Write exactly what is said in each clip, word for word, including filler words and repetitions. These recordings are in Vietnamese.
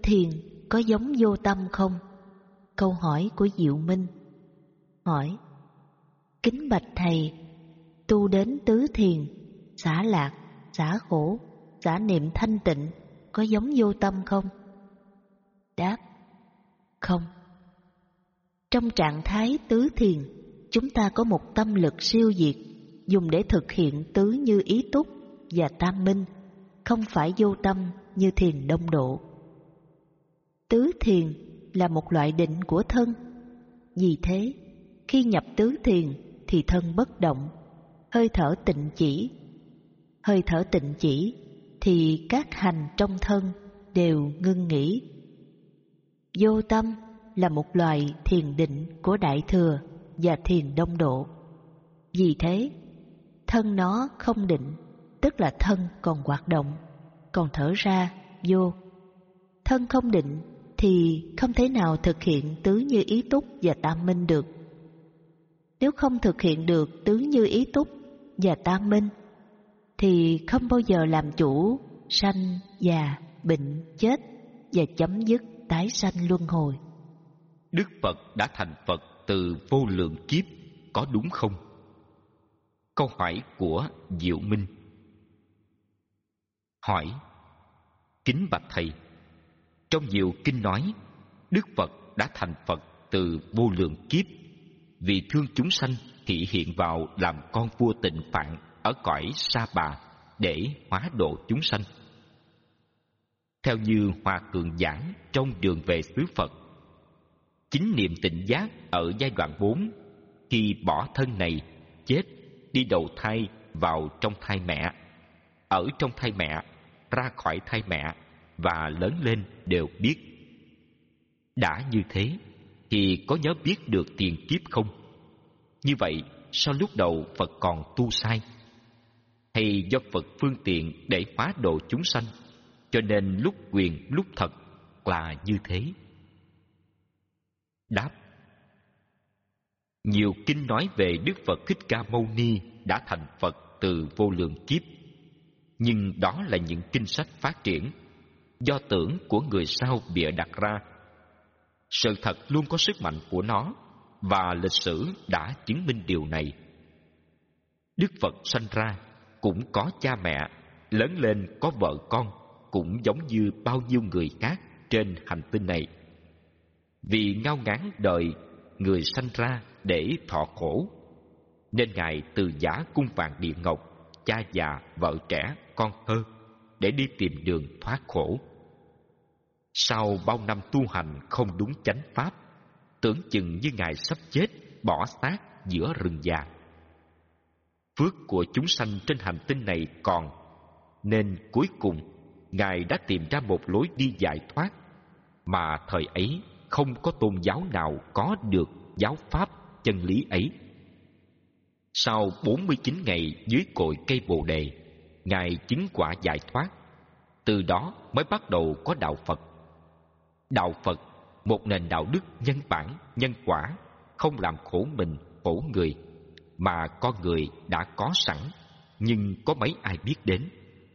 thiền có giống vô tâm không? Câu hỏi của Diệu Minh. Hỏi: kính bạch thầy, tu đến tứ thiền, xả lạc, xả khổ, xả niệm thanh tịnh có giống vô tâm không? Đáp: không. Trong trạng thái tứ thiền, chúng ta có một tâm lực siêu diệt, dùng để thực hiện tứ như ý túc và tam minh, không phải vô tâm như thiền đông độ. Tứ thiền là một loại định của thân. Vì thế, khi nhập tứ thiền thì thân bất động, hơi thở tịnh chỉ. Hơi thở tịnh chỉ thì các hành trong thân đều ngưng nghỉ. Vô tâm là một loại thiền định của Đại Thừa và thiền đông độ. Vì thế, thân nó không định, tức là thân còn hoạt động, còn thở ra vô. Thân không định thì không thể nào thực hiện tứ như ý túc và tam minh được. Nếu không thực hiện được tứ như ý túc và tam minh thì không bao giờ làm chủ sanh, già, bệnh, chết và chấm dứt tái sanh luân hồi. Đức Phật đã thành Phật từ vô lượng kiếp, có đúng không? Câu hỏi của Diệu Minh. Hỏi: kính bạch thầy, trong nhiều kinh nói Đức Phật đã thành Phật từ vô lượng kiếp, vì thương chúng sanh thị hiện vào làm con vua Tịnh Phạn ở cõi Sa Bà để hóa độ chúng sanh. Theo như Hòa Cường giảng trong Đường về xứ Phật, chính niệm tịnh giác ở giai đoạn bốn, khi bỏ thân này, chết, đi đầu thai vào trong thai mẹ, ở trong thai mẹ, ra khỏi thai mẹ và lớn lên đều biết. Đã như thế thì có nhớ biết được tiền kiếp không? Như vậy sao lúc đầu Phật còn tu sai? Hay do Phật phương tiện để hóa độ chúng sanh, cho nên lúc quyền lúc thật là như thế? Đáp: nhiều kinh nói về Đức Phật Thích Ca Mâu Ni đã thành Phật từ vô lượng kiếp, nhưng đó là những kinh sách phát triển do tưởng của người sau bịa đặt ra. Sự thật luôn có sức mạnh của nó, và lịch sử đã chứng minh điều này. Đức Phật sanh ra cũng có cha mẹ, lớn lên có vợ con, cũng giống như bao nhiêu người khác trên hành tinh này. Vì ngao ngán đời người sanh ra để thọ khổ, nên Ngài từ giả cung vàng địa ngọc, cha già, vợ trẻ, con thơ, để đi tìm đường thoát khổ. Sau bao năm tu hành không đúng chánh pháp, tưởng chừng như Ngài sắp chết, bỏ xác giữa rừng già. Phước của chúng sanh trên hành tinh này còn, nên cuối cùng Ngài đã tìm ra một lối đi giải thoát, mà thời ấy không có tôn giáo nào có được giáo pháp chân lý ấy. Sau bốn mươi chín ngày dưới cội cây Bồ Đề, Ngài chứng quả giải thoát. Từ đó mới bắt đầu có đạo Phật. Đạo Phật, một nền đạo đức nhân bản, nhân quả, không làm khổ mình, khổ người, mà con người đã có sẵn, nhưng có mấy ai biết đến.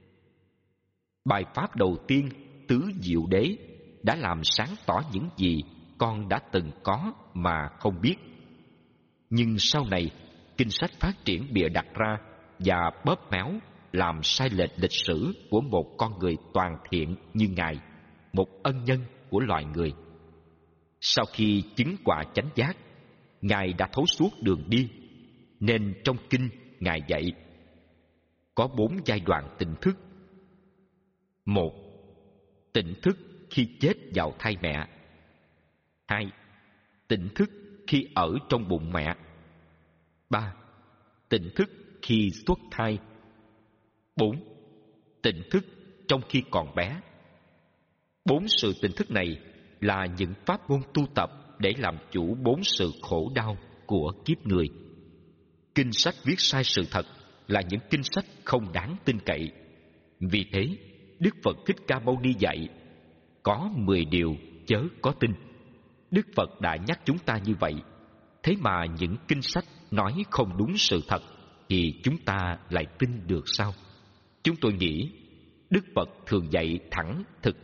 Bài pháp đầu tiên, Tứ Diệu Đế, đã làm sáng tỏ những gì con đã từng có mà không biết. Nhưng sau này, kinh sách phát triển bịa đặt ra và bóp méo, làm sai lệch lịch sử của một con người toàn thiện như Ngài, một ân nhân của loài người. Sau khi chứng quả chánh giác, Ngài đã thấu suốt đường đi, nên trong kinh Ngài dạy có bốn giai đoạn tỉnh thức. Một, tỉnh thức khi chết vào thai mẹ. Hai, tỉnh thức khi ở trong bụng mẹ. Ba, tỉnh thức khi xuất thai. Bốn, tỉnh thức trong khi còn bé. Bốn sự tỉnh thức này là những pháp môn tu tập để làm chủ bốn sự khổ đau của kiếp người. Kinh sách viết sai sự thật là những kinh sách không đáng tin cậy. Vì thế, Đức Phật Thích Ca Mâu Ni dạy có mười điều chớ có tin. Đức Phật đã nhắc chúng ta như vậy. Thế mà những kinh sách nói không đúng sự thật thì chúng ta lại tin được sao? Chúng tôi nghĩ Đức Phật thường dạy thẳng thực hành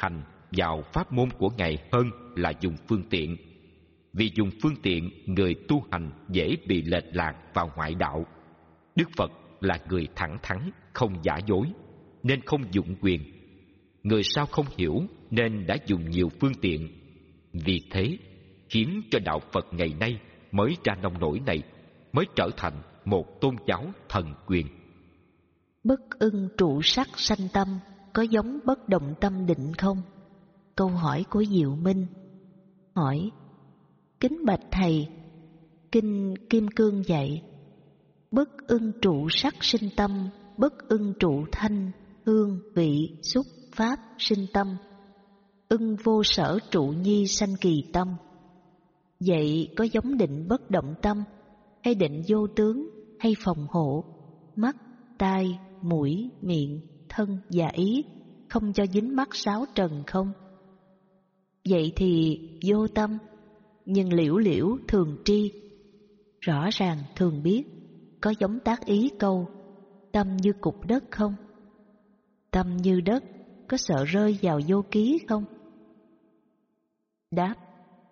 vào pháp môn của Ngài hơn là dùng phương tiện. Vì dùng phương tiện, người tu hành dễ bị lệch lạc vào ngoại đạo. Đức Phật là người thẳng thắn, không giả dối, nên không dụng quyền. Người sau không hiểu nên đã dùng nhiều phương tiện. Vì thế, khiến cho đạo Phật ngày nay mới ra nông nổi này, mới trở thành một tôn giáo thần quyền. Bất ưng trụ sắc sanh tâm có giống bất động tâm định không? Câu hỏi của Diệu Minh. Hỏi: kính bạch thầy, kinh Kim Cương dạy: bất ưng trụ sắc sinh tâm, bất ưng trụ thanh, hương, vị, xúc, pháp sinh tâm, ưng vô sở trụ nhi sanh kỳ tâm. Vậy có giống định bất động tâm, hay định vô tướng, hay phòng hộ, mắt, tai, mũi, miệng, thân và ý, không cho dính mắc sáu trần không? Vậy thì vô tâm, nhưng liễu liễu thường tri, rõ ràng thường biết, có giống tác ý câu tâm như cục đất không? Tâm như đất, có sợ rơi vào vô ký không? Đáp: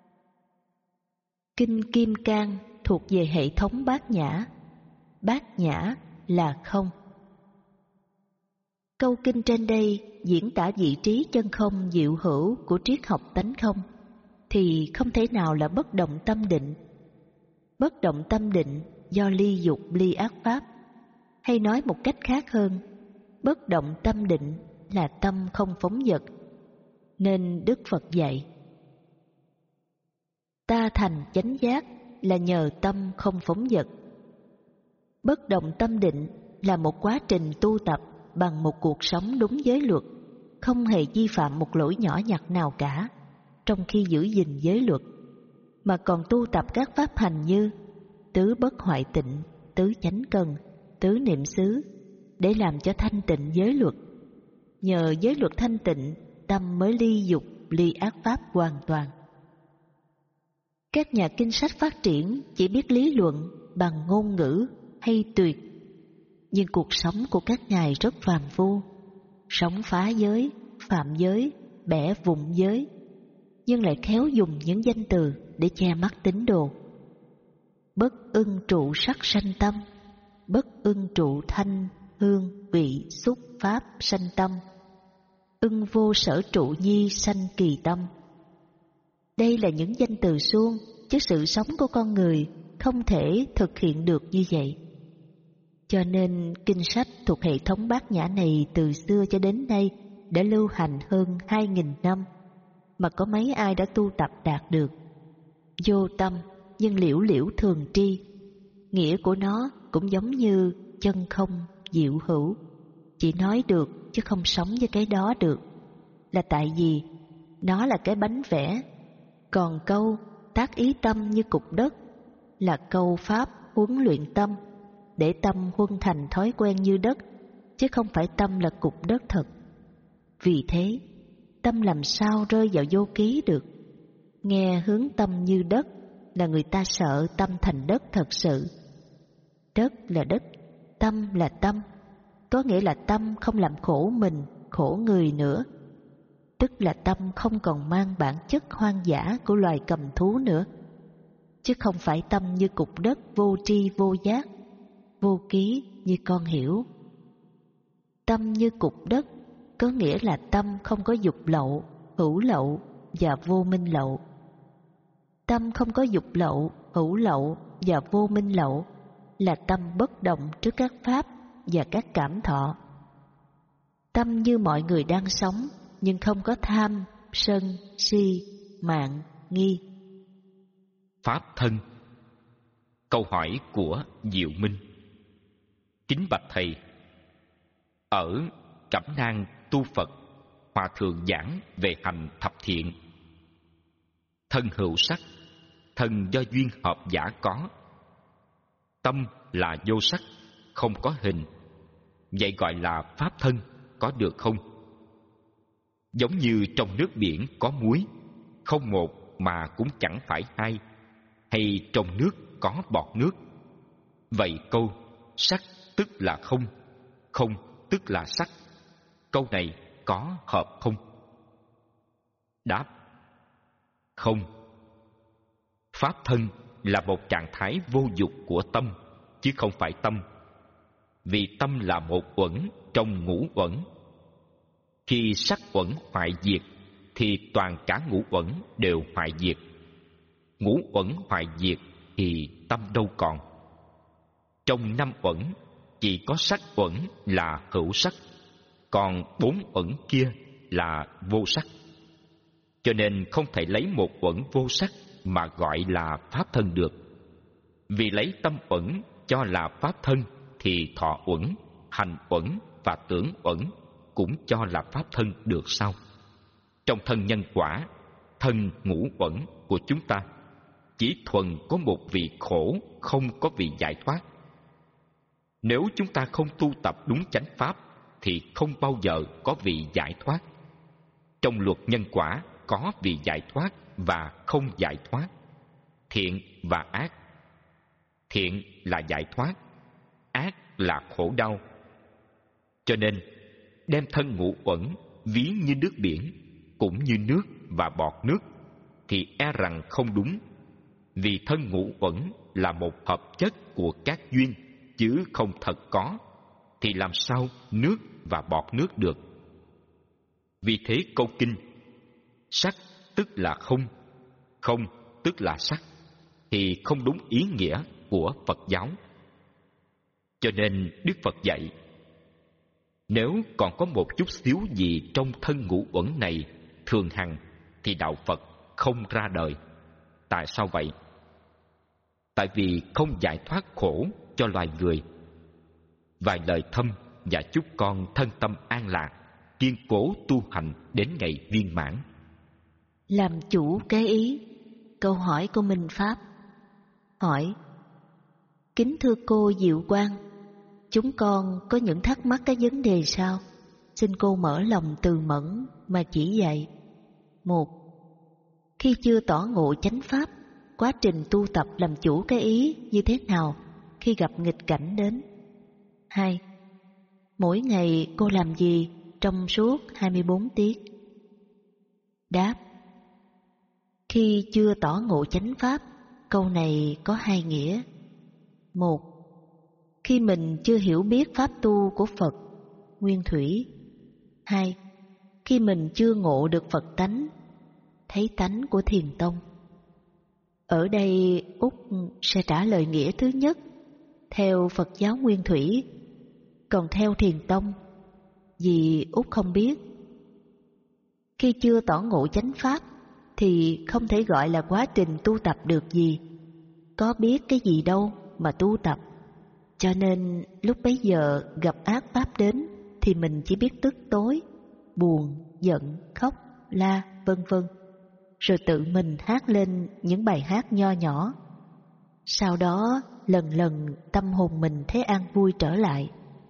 kinh Kim Cang thuộc về hệ thống bát nhã. Bát nhã là không. Câu kinh trên đây diễn tả vị trí chân không diệu hữu của triết học tánh không, thì không thể nào là bất động tâm định. Bất động tâm định do ly dục ly ác pháp, hay nói một cách khác hơn, bất động tâm định là tâm không phóng dật. Nên Đức Phật dạy: ta thành chánh giác là nhờ tâm không phóng dật. Bất động tâm định là một quá trình tu tập bằng một cuộc sống đúng giới luật, không hề vi phạm một lỗi nhỏ nhặt nào cả trong khi giữ gìn giới luật, mà còn tu tập các pháp hành như tứ bất hoại tịnh, tứ chánh cần, tứ niệm xứ, để làm cho thanh tịnh giới luật. Nhờ giới luật thanh tịnh, tâm mới ly dục ly ác pháp hoàn toàn. Các nhà kinh sách phát triển chỉ biết lý luận bằng ngôn ngữ hay tuyệt, nhưng cuộc sống của các ngài rất phàm phu, sống phá giới, phạm giới, bẻ vụn giới, nhưng lại khéo dùng những danh từ để che mắt tín đồ. Bất ưng trụ sắc sanh tâm, bất ưng trụ thanh, hương, vị, xúc, pháp sanh tâm, ưng vô sở trụ nhi sanh kỳ tâm. Đây là những danh từ suông, chứ sự sống của con người không thể thực hiện được như vậy. Cho nên kinh sách thuộc hệ thống bát nhã này từ xưa cho đến nay đã lưu hành hơn hai nghìn năm, mà có mấy ai đã tu tập đạt được. Vô tâm nhưng liễu liễu thường tri, nghĩa của nó cũng giống như chân không diệu hữu, chỉ nói được chứ không sống với cái đó được, là tại vì nó là cái bánh vẽ. Còn câu tác ý tâm như cục đất là câu pháp huấn luyện tâm, để tâm huân thành thói quen như đất, chứ không phải tâm là cục đất thật. Vì thế, tâm làm sao rơi vào vô ký được? Nghe hướng tâm như đất là người ta sợ tâm thành đất thật sự. Đất là đất, tâm là tâm, có nghĩa là tâm không làm khổ mình, khổ người nữa. Tức là tâm không còn mang bản chất hoang dã của loài cầm thú nữa, chứ không phải tâm như cục đất vô tri vô giác, vô ký như con hiểu. Tâm như cục đất có nghĩa là tâm không có dục lậu, hữu lậu và vô minh lậu. Tâm không có dục lậu, hữu lậu và vô minh lậu là tâm bất động trước các pháp và các cảm thọ. Tâm như mọi người đang sống, nhưng không có tham, sân, si, mạn, nghi. Pháp thân. Câu hỏi của Diệu Minh. Kính bạch thầy, ở Cẩm Nang tu Phật, Hòa thượng giảng về hành thập thiện. Thân hữu sắc, thân do duyên hợp giả có. Tâm là vô sắc, không có hình, vậy gọi là pháp thân, có được không? Giống như trong nước biển có muối, không một mà cũng chẳng phải hai, hay trong nước có bọt nước. Vậy câu sắc tức là không, không tức là sắc, câu này có hợp không? Đáp: không. Pháp thân là một trạng thái vô dục của tâm, chứ không phải tâm. Vì tâm là một uẩn trong ngũ uẩn. Khi sắc uẩn hoại diệt, thì toàn cả ngũ uẩn đều hoại diệt. Ngũ uẩn hoại diệt thì tâm đâu còn. Trong năm uẩn, chỉ có sắc uẩn là hữu sắc, còn bốn uẩn kia là vô sắc. Cho nên không thể lấy một uẩn vô sắc mà gọi là pháp thân được. Vì lấy tâm uẩn cho là pháp thân, thì thọ uẩn, hành uẩn và tưởng uẩn cũng cho là pháp thân được sao? Trong thân nhân quả, thân ngũ uẩn của chúng ta chỉ thuần có một vị khổ, không có vị giải thoát. Nếu chúng ta không tu tập đúng chánh pháp, thì không bao giờ có vị giải thoát. Trong luật nhân quả có vị giải thoát và không giải thoát, thiện và ác. Thiện là giải thoát, ác là khổ đau. Cho nên đem thân ngũ uẩn ví như nước biển, cũng như nước và bọt nước, thì e rằng không đúng. Vì thân ngũ uẩn là một hợp chất của các duyên, chứ không thật có, thì làm sao nước và bọt nước được? Vì thế câu kinh sắc tức là không, không tức là sắc thì không đúng ý nghĩa của Phật giáo. Cho nên Đức Phật dạy, nếu còn có một chút xíu gì trong thân ngũ uẩn này thường hằng, thì đạo Phật không ra đời. Tại sao vậy? Tại vì không giải thoát khổ cho loài người. Vài lời thâm và chúc con thân tâm an lạc, kiên cố tu hành đến ngày viên mãn. Làm chủ cái ý. Câu hỏi của Minh Pháp. Hỏi: kính thưa cô Diệu Quang, chúng con có những thắc mắc cái vấn đề sau, xin cô mở lòng từ mẫn mà chỉ dạy. Một, khi chưa tỏ ngộ chánh pháp, quá trình tu tập làm chủ cái ý như thế nào khi gặp nghịch cảnh đến? Hai, mỗi ngày cô làm gì trong suốt hai mươi bốn tiếng? Đáp: khi chưa tỏ ngộ chánh pháp, câu này có hai nghĩa. Một, khi mình chưa hiểu biết pháp tu của Phật, nguyên thủy. Hai, khi mình chưa ngộ được Phật tánh, thấy tánh của Thiền Tông. Ở đây Úc sẽ trả lời nghĩa thứ nhất theo Phật giáo nguyên thủy, còn theo Thiền Tông vì Úc không biết. Khi chưa tỏ ngộ chánh pháp thì không thể gọi là quá trình tu tập được gì. Có biết cái gì đâu mà tu tập. Cho nên lúc bấy giờ gặp ác pháp đến thì mình chỉ biết tức tối, buồn, giận, khóc, la, vân vân, rồi tự mình hát lên những bài hát nho nhỏ. Sau đó lần lần tâm hồn mình thấy an vui trở lại.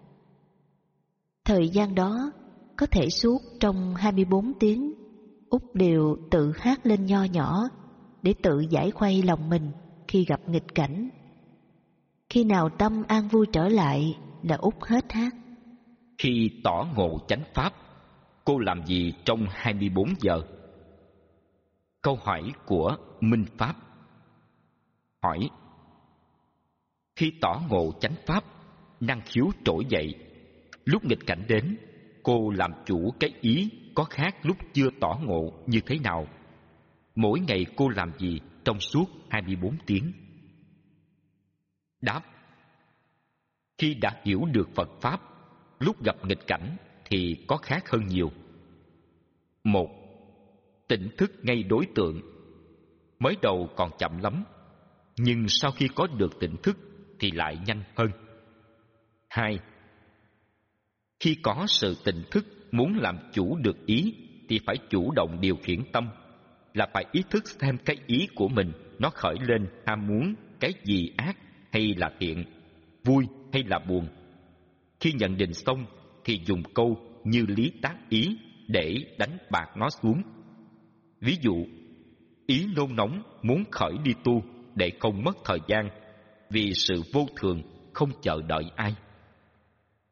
Thời gian đó có thể suốt trong hai mươi bốn tiếng, Úc đều tự hát lên nho nhỏ để tự giải khuây lòng mình khi gặp nghịch cảnh. Khi nào tâm an vui trở lại là Úc hết hát. Khi tỏ ngộ chánh pháp, cô làm gì trong hai mươi bốn giờ? Câu hỏi của Minh Pháp. Hỏi: khi tỏ ngộ chánh pháp, năng khiếu trỗi dậy, lúc nghịch cảnh đến, cô làm chủ cái ý có khác lúc chưa tỏ ngộ như thế nào? Mỗi ngày cô làm gì trong suốt hai mươi bốn tiếng? Đáp: khi đã hiểu được Phật Pháp, lúc gặp nghịch cảnh thì có khác hơn nhiều. Một, tỉnh thức ngay đối tượng. Mới đầu còn chậm lắm, nhưng sau khi có được tỉnh thức thì lại nhanh hơn. Hai, khi có sự tỉnh thức muốn làm chủ được ý thì phải chủ động điều khiển tâm, là phải ý thức xem cái ý của mình nó khởi lên ham muốn cái gì ác hay là thiện, vui hay là buồn. Khi nhận định xong thì dùng câu như lý tác ý để đánh bạc nó xuống. Ví dụ, ý nôn nóng muốn khởi đi tu để không mất thời gian, vì sự vô thường không chờ đợi ai.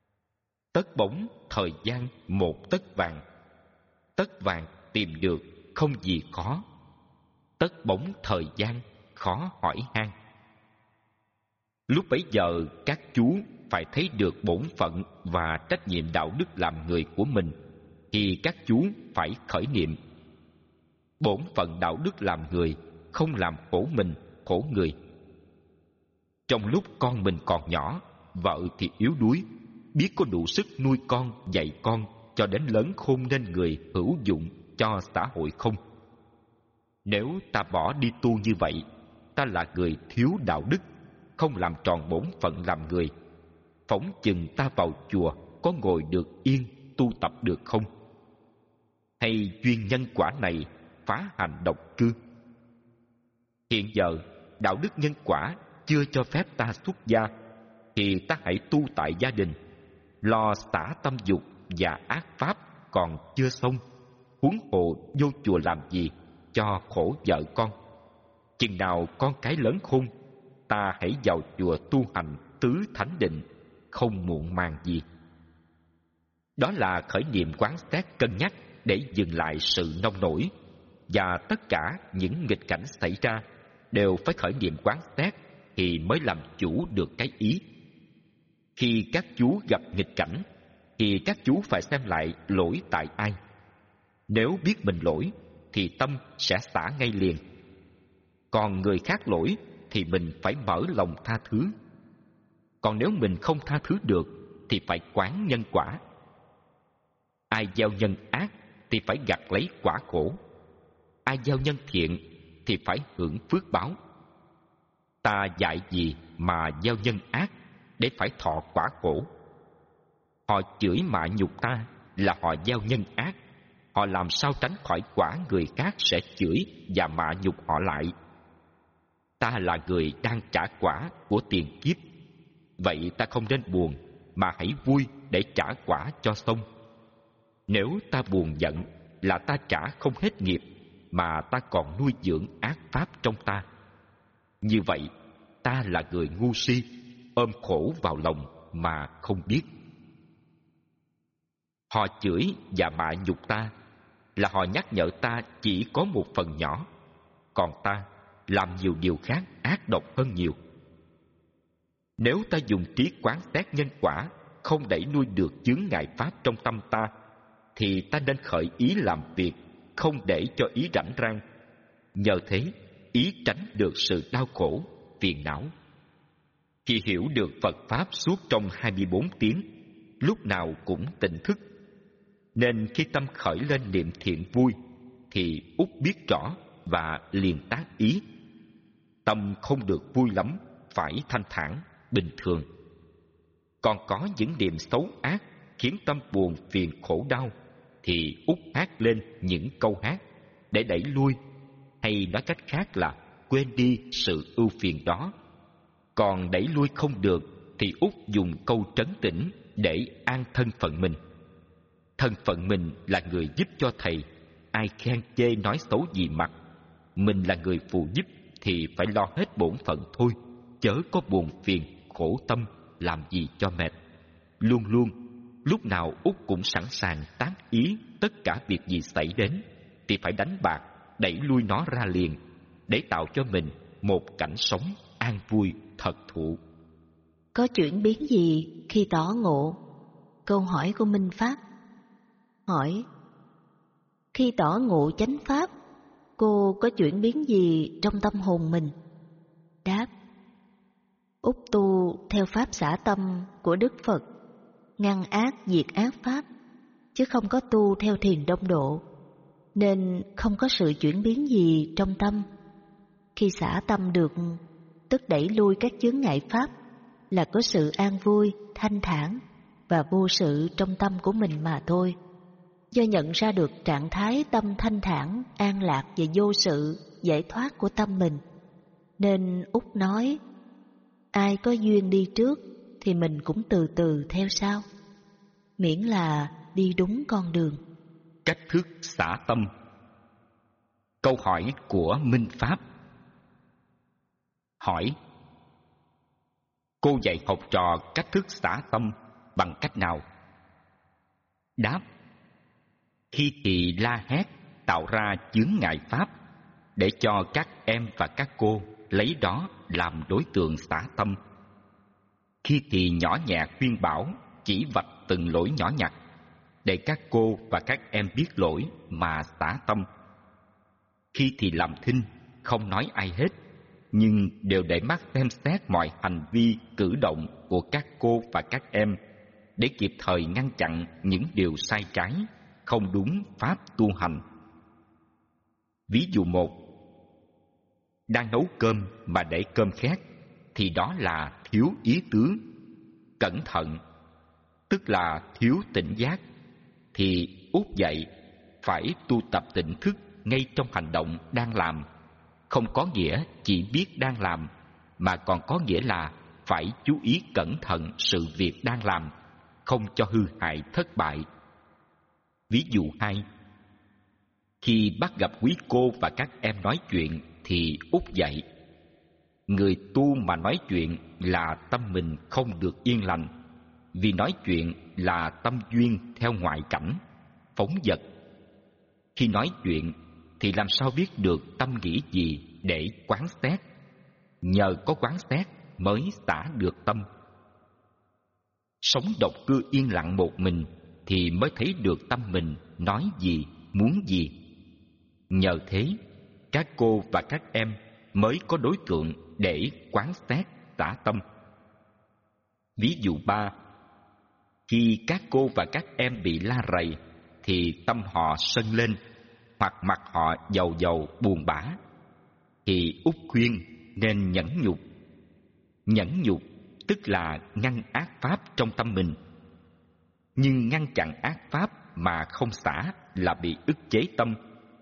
Tất bóng thời gian một tấc vàng, tấc vàng tìm được không gì khó. Tất bóng thời gian khó hỏi han. Lúc bấy giờ các chú phải thấy được bổn phận và trách nhiệm đạo đức làm người của mình, thì các chú phải khởi niệm. Bổn phận đạo đức làm người, không làm khổ mình, khổ người. Trong lúc con mình còn nhỏ, vợ thì yếu đuối, biết có đủ sức nuôi con, dạy con cho đến lớn khôn nên người hữu dụng cho xã hội không? Nếu ta bỏ đi tu như vậy, ta là người thiếu đạo đức, không làm tròn bổn phận làm người. Phóng chừng ta vào chùa có ngồi được yên, tu tập được không? Hay duyên nhân quả này phá hành độc cư? Hiện giờ đạo đức nhân quả chưa cho phép ta xuất gia, thì ta hãy tu tại gia đình. Lo xả tâm dục và ác pháp còn chưa xong, huống hồ vô chùa làm gì cho khổ vợ con. Chừng nào con cái lớn khôn, ta hãy vào chùa tu hành tứ thánh định, không muộn màng gì. Đó là khởi niệm quán xét cân nhắc để dừng lại sự nông nổi, và tất cả những nghịch cảnh xảy ra đều phải khởi niệm quán xét thì mới làm chủ được cái ý. Khi các chú gặp nghịch cảnh thì các chú phải xem lại lỗi tại ai. Nếu biết mình lỗi thì tâm sẽ xả ngay liền. Còn người khác lỗi thì mình phải mở lòng tha thứ. Còn nếu mình không tha thứ được thì phải quán nhân quả. Ai gieo nhân ác thì phải gặt lấy quả khổ. Ai gieo nhân thiện thì phải hưởng phước báo. Ta dạy gì mà gieo nhân ác để phải thọ quả khổ? Họ chửi mạ nhục ta là họ gieo nhân ác. Họ làm sao tránh khỏi quả người khác sẽ chửi và mạ nhục họ lại? Ta là người đang trả quả của tiền kiếp. Vậy ta không nên buồn, mà hãy vui để trả quả cho xong. Nếu ta buồn giận là ta trả không hết nghiệp, mà ta còn nuôi dưỡng ác pháp trong ta. Như vậy, ta là người ngu si, ôm khổ vào lòng mà không biết. Họ chửi và mạ nhục ta là họ nhắc nhở ta chỉ có một phần nhỏ, còn ta làm nhiều điều khác ác độc hơn nhiều. Nếu ta dùng trí quán xét nhân quả không đẩy nuôi được chướng ngại pháp trong tâm ta, thì ta nên khởi ý làm việc, không để cho ý rảnh rang. Nhờ thế, ý tránh được sự đau khổ, phiền não. Khi hiểu được Phật Pháp suốt trong hai mươi bốn tiếng, lúc nào cũng tỉnh thức, nên khi tâm khởi lên niệm thiện vui, thì út biết rõ và liền tác ý. Tâm không được vui lắm, phải thanh thản, bình thường. Còn có những niệm xấu ác khiến tâm buồn phiền khổ đau, thì út hát lên những câu hát để đẩy lui, hay nói cách khác là quên đi sự ưu phiền đó. Còn đẩy lui không được thì út dùng câu trấn tĩnh để an thân phận mình. Thân phận mình là người giúp cho thầy, ai khen chê nói xấu gì mặc. Mình là người phụ giúp thì phải lo hết bổn phận thôi, chớ có buồn phiền khổ tâm làm gì cho mệt. Luôn luôn lúc nào út cũng sẵn sàng tác ý tất cả việc gì xảy đến thì phải đánh bạc, đẩy lui nó ra liền, để tạo cho mình một cảnh sống an vui thật thụ. Có chuyển biến gì khi tỏ ngộ? Câu hỏi của Minh Pháp. Hỏi: khi tỏ ngộ chánh pháp, cô có chuyển biến gì trong tâm hồn mình? Đáp: Út tu theo pháp xả tâm của Đức Phật, ngăn ác diệt ác pháp, chứ không có tu theo thiền đông độ, nên không có sự chuyển biến gì trong tâm. Khi xả tâm được, tức đẩy lui các chướng ngại pháp, là có sự an vui, thanh thản và vô sự trong tâm của mình mà thôi. Do nhận ra được trạng thái tâm thanh thản, an lạc và vô sự, giải thoát của tâm mình, nên Út nói: ai có duyên đi trước thì mình cũng từ từ theo sau, miễn là đi đúng con đường. Cách thức xả tâm. Câu hỏi của Minh Pháp. Hỏi: cô dạy học trò cách thức xả tâm bằng cách nào? Đáp: khi thì la hét, tạo ra chướng ngại pháp để cho các em và các cô lấy đó làm đối tượng xả tâm. Khi thì nhỏ nhẹ khuyên bảo, chỉ vạch từng lỗi nhỏ nhặt để các cô và các em biết lỗi mà xả tâm. Khi thì làm thinh, không nói ai hết, nhưng đều để mắt xem xét mọi hành vi, cử động của các cô và các em để kịp thời ngăn chặn những điều sai trái, không đúng pháp tu hành. Ví dụ một, đang nấu cơm mà để cơm khét thì đó là thiếu ý tứ, cẩn thận, tức là thiếu tỉnh giác. Thì út dậy phải tu tập tỉnh thức ngay trong hành động đang làm, không có nghĩa chỉ biết đang làm, mà còn có nghĩa là phải chú ý cẩn thận sự việc đang làm, không cho hư hại thất bại. Ví dụ hai, khi bắt gặp quý cô và các em nói chuyện thì út dậy. Người tu mà nói chuyện là tâm mình không được yên lành, vì nói chuyện là tâm duyên theo ngoại cảnh, phóng dật. Khi nói chuyện thì làm sao biết được tâm nghĩ gì để quán xét? Nhờ có quán xét mới xả được tâm. Sống độc cư yên lặng một mình thì mới thấy được tâm mình nói gì, muốn gì. Nhờ thế, các cô và các em mới có đối tượng để quán xét xả tâm. Ví dụ ba, khi các cô và các em bị la rầy thì tâm họ sân lên, hoặc mặt họ dầu dầu buồn bã, thì út khuyên nên nhẫn nhục. Nhẫn nhục tức là ngăn ác pháp trong tâm mình. Nhưng ngăn chặn ác pháp mà không xả là bị ức chế tâm.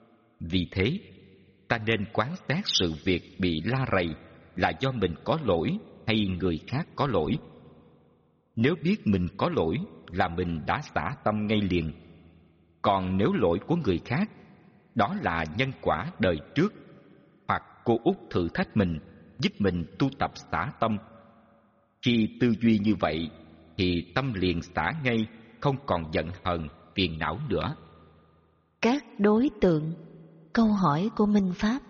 Vì thế, ta nên quán xét sự việc bị la rầy là do mình có lỗi hay người khác có lỗi. Nếu biết mình có lỗi là mình đã xả tâm ngay liền. Còn nếu lỗi của người khác, đó là nhân quả đời trước, hoặc cô út thử thách mình, giúp mình tu tập xả tâm. Khi tư duy như vậy thì tâm liền xả ngay, không còn giận hờn, phiền não nữa. Các đối tượng. Câu hỏi của Minh Pháp.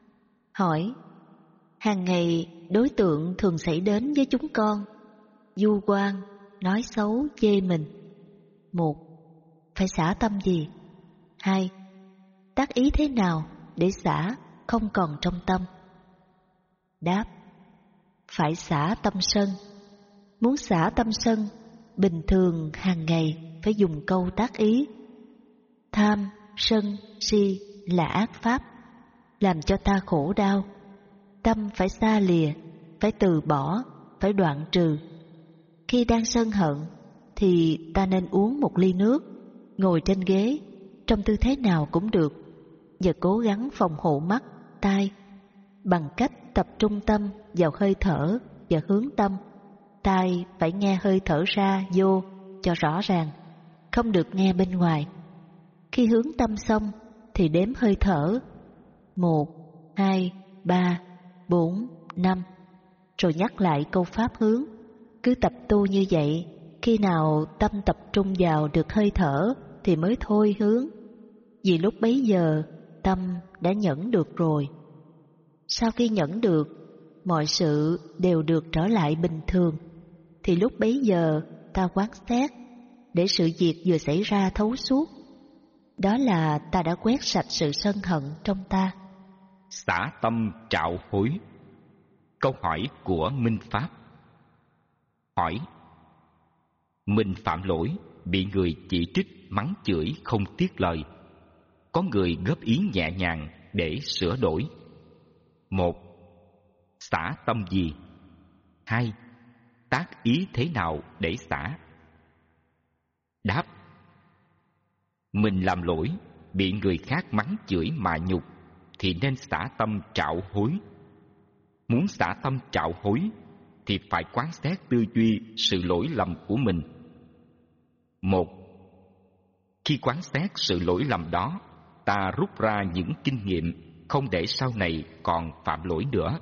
Hỏi: hàng ngày đối tượng thường xảy đến với chúng con, du quan, nói xấu, chê mình. Một, phải xả tâm gì? Hai, tác ý thế nào để xả không còn trong tâm? Đáp: phải xả tâm sân. Muốn xả tâm sân, bình thường hàng ngày phải dùng câu tác ý. Tham, sân, si là ác pháp, làm cho ta khổ đau. Tâm phải xa lìa, phải từ bỏ, phải đoạn trừ. Khi đang sân hận thì ta nên uống một ly nước, ngồi trên ghế, trong tư thế nào cũng được, và cố gắng phòng hộ mắt, tai bằng cách tập trung tâm vào hơi thở và hướng tâm. Tai phải nghe hơi thở ra vô cho rõ ràng, không được nghe bên ngoài. Khi hướng tâm xong thì đếm hơi thở: một, hai, ba, bốn, năm, rồi nhắc lại câu pháp hướng. Cứ tập tu như vậy, khi nào tâm tập trung vào được hơi thở thì mới thôi hướng, vì lúc bấy giờ tâm đã nhẫn được rồi. Sau khi nhẫn được, mọi sự đều được trở lại bình thường, thì lúc bấy giờ ta quán xét để sự việc vừa xảy ra thấu suốt. Đó là ta đã quét sạch sự sân hận trong ta. Xả tâm trạo hối. Câu hỏi của Minh Pháp. Hỏi: mình phạm lỗi, bị người chỉ trích, mắng chửi không tiếc lời. Có người góp ý nhẹ nhàng để sửa đổi. Một, xả tâm gì? Hai, tác ý thế nào để xả? Đáp: mình làm lỗi, bị người khác mắng chửi mà nhục thì nên xả tâm trạo hối. Muốn xả tâm trạo hối thì phải quán xét tư duy sự lỗi lầm của mình. Một, khi quán xét sự lỗi lầm đó, ta rút ra những kinh nghiệm không để sau này còn phạm lỗi nữa.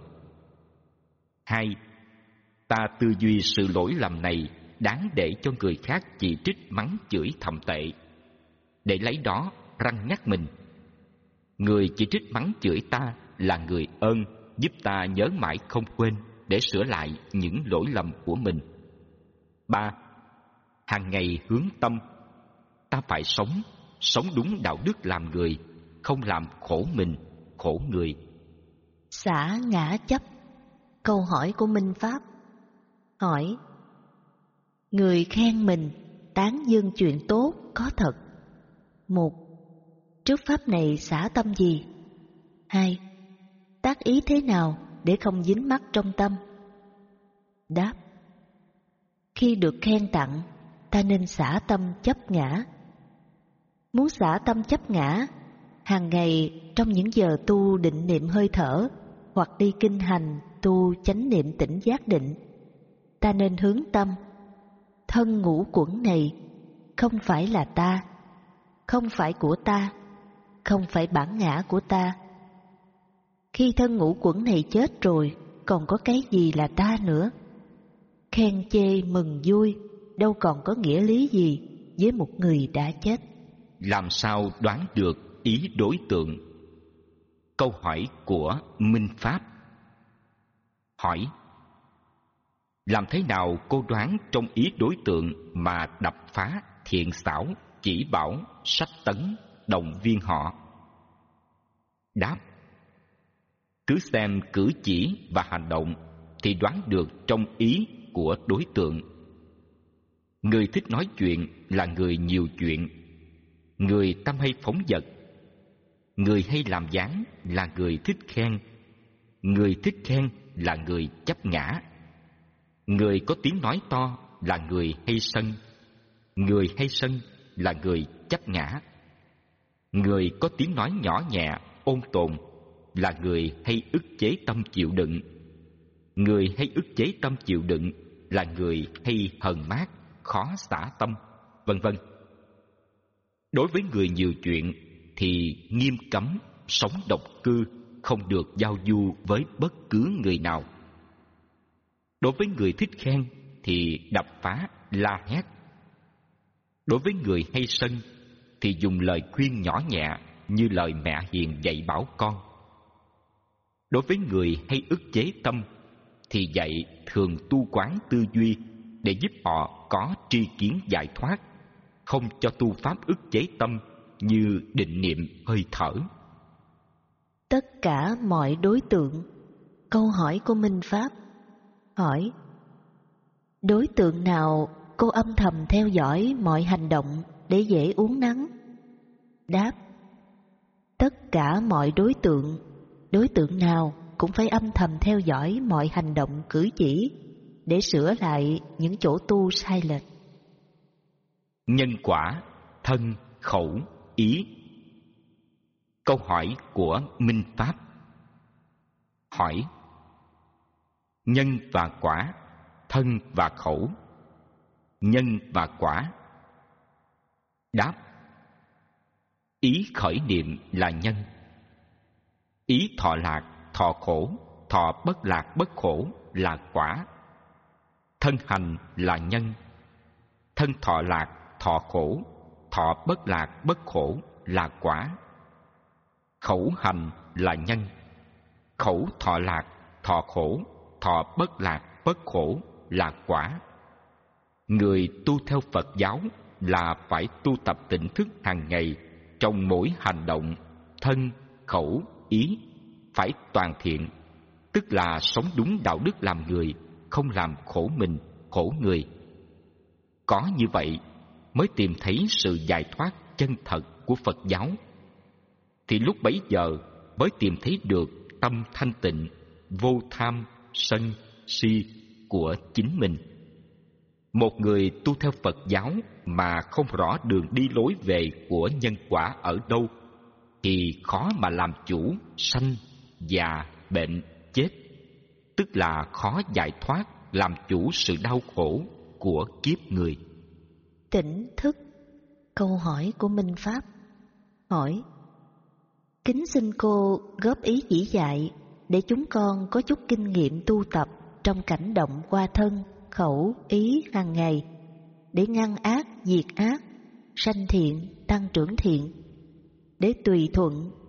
Hai, ta tư duy sự lỗi lầm này đáng để cho người khác chỉ trích, mắng chửi thậm tệ, để lấy đó răn nhắc mình. Người chỉ trích mắng chửi ta là người ơn, giúp ta nhớ mãi không quên để sửa lại những lỗi lầm của mình. Ba, hàng ngày hướng tâm. Ta phải sống, sống đúng đạo đức làm người, không làm khổ mình, khổ người. Xả ngã chấp. Câu hỏi của Minh Pháp. Hỏi: người khen mình, tán dương chuyện tốt có thật. Một, trước pháp này xả tâm gì? Hai, tác ý thế nào để không dính mắc trong tâm? Đáp: khi được khen tặng, ta nên xả tâm chấp ngã. Muốn xả tâm chấp ngã, hàng ngày trong những giờ tu định niệm hơi thở hoặc đi kinh hành tu chánh niệm tỉnh giác định, ta nên hướng tâm: thân ngũ uẩn này không phải là ta, không phải của ta, không phải bản ngã của ta. Khi thân ngũ uẩn này chết rồi, còn có cái gì là ta nữa? Khen chê mừng vui đâu còn có nghĩa lý gì với một người đã chết. Làm sao đoán được ý đối tượng? Câu hỏi của Minh Pháp. Hỏi: làm thế nào cô đoán trong ý đối tượng mà đập phá, thiện xảo, chỉ bảo, sách tấn, động viên họ? Đáp: cứ xem cử chỉ và hành động thì đoán được trong ý của đối tượng. Người thích nói chuyện là người nhiều chuyện, người tâm hay phóng dật. Người hay làm dáng là người thích khen, người thích khen là người chấp ngã. Người có tiếng nói to là người hay sân, người hay sân là người chấp ngã. Người có tiếng nói nhỏ nhẹ, ôn tồn là người hay ức chế tâm chịu đựng. Người hay ức chế tâm chịu đựng là người hay hờn mát, khó xả tâm, vân vân. Đối với người nhiều chuyện thì nghiêm cấm sống độc cư, không được giao du với bất cứ người nào. Đối với người thích khen thì đập phá, la hét. Đối với người hay sân thì dùng lời khuyên nhỏ nhẹ như lời mẹ hiền dạy bảo con. Đối với người hay ức chế tâm thì dạy thường tu quán tư duy để giúp họ có tri kiến giải thoát, không cho tu pháp ức chế tâm như định niệm hơi thở. Tất cả mọi đối tượng. Câu hỏi của Minh Pháp. Hỏi: đối tượng nào cô âm thầm theo dõi mọi hành động để dễ uốn nắn? Đáp: tất cả mọi đối tượng. Đối tượng nào cũng phải âm thầm theo dõi mọi hành động cử chỉ để sửa lại những chỗ tu sai lệch. Nhân quả, thân, khẩu, ý. Câu hỏi của Minh Pháp. Hỏi: nhân và quả, thân và khẩu. Nhân và quả. Đáp: ý khởi niệm là nhân. Ý thọ lạc, thọ khổ, thọ bất lạc bất khổ là quả. Thân hành là nhân. Thân thọ lạc, thọ khổ, thọ bất lạc bất khổ là quả. Khẩu hành là nhân. Khẩu thọ lạc, thọ khổ, thọ bất lạc bất khổ là quả. Người tu theo Phật giáo là phải tu tập tỉnh thức hàng ngày trong mỗi hành động, thân, khẩu, ý, phải toàn thiện, tức là sống đúng đạo đức làm người, không làm khổ mình, khổ người. Có như vậy mới tìm thấy sự giải thoát chân thật của Phật giáo. Thì lúc bấy giờ mới tìm thấy được tâm thanh tịnh, vô tham, sân, si của chính mình. Một người tu theo Phật giáo mà không rõ đường đi lối về của nhân quả ở đâu thì khó mà làm chủ sanh, già, bệnh, chết, tức là khó giải thoát làm chủ sự đau khổ của kiếp người. Tỉnh thức. Câu hỏi của Minh Pháp. Hỏi: kính xin cô góp ý chỉ dạy để chúng con có chút kinh nghiệm tu tập trong cảnh động qua thân, khẩu, ý hàng ngày, để ngăn ác, diệt ác, sanh thiện, tăng trưởng thiện, để tùy thuận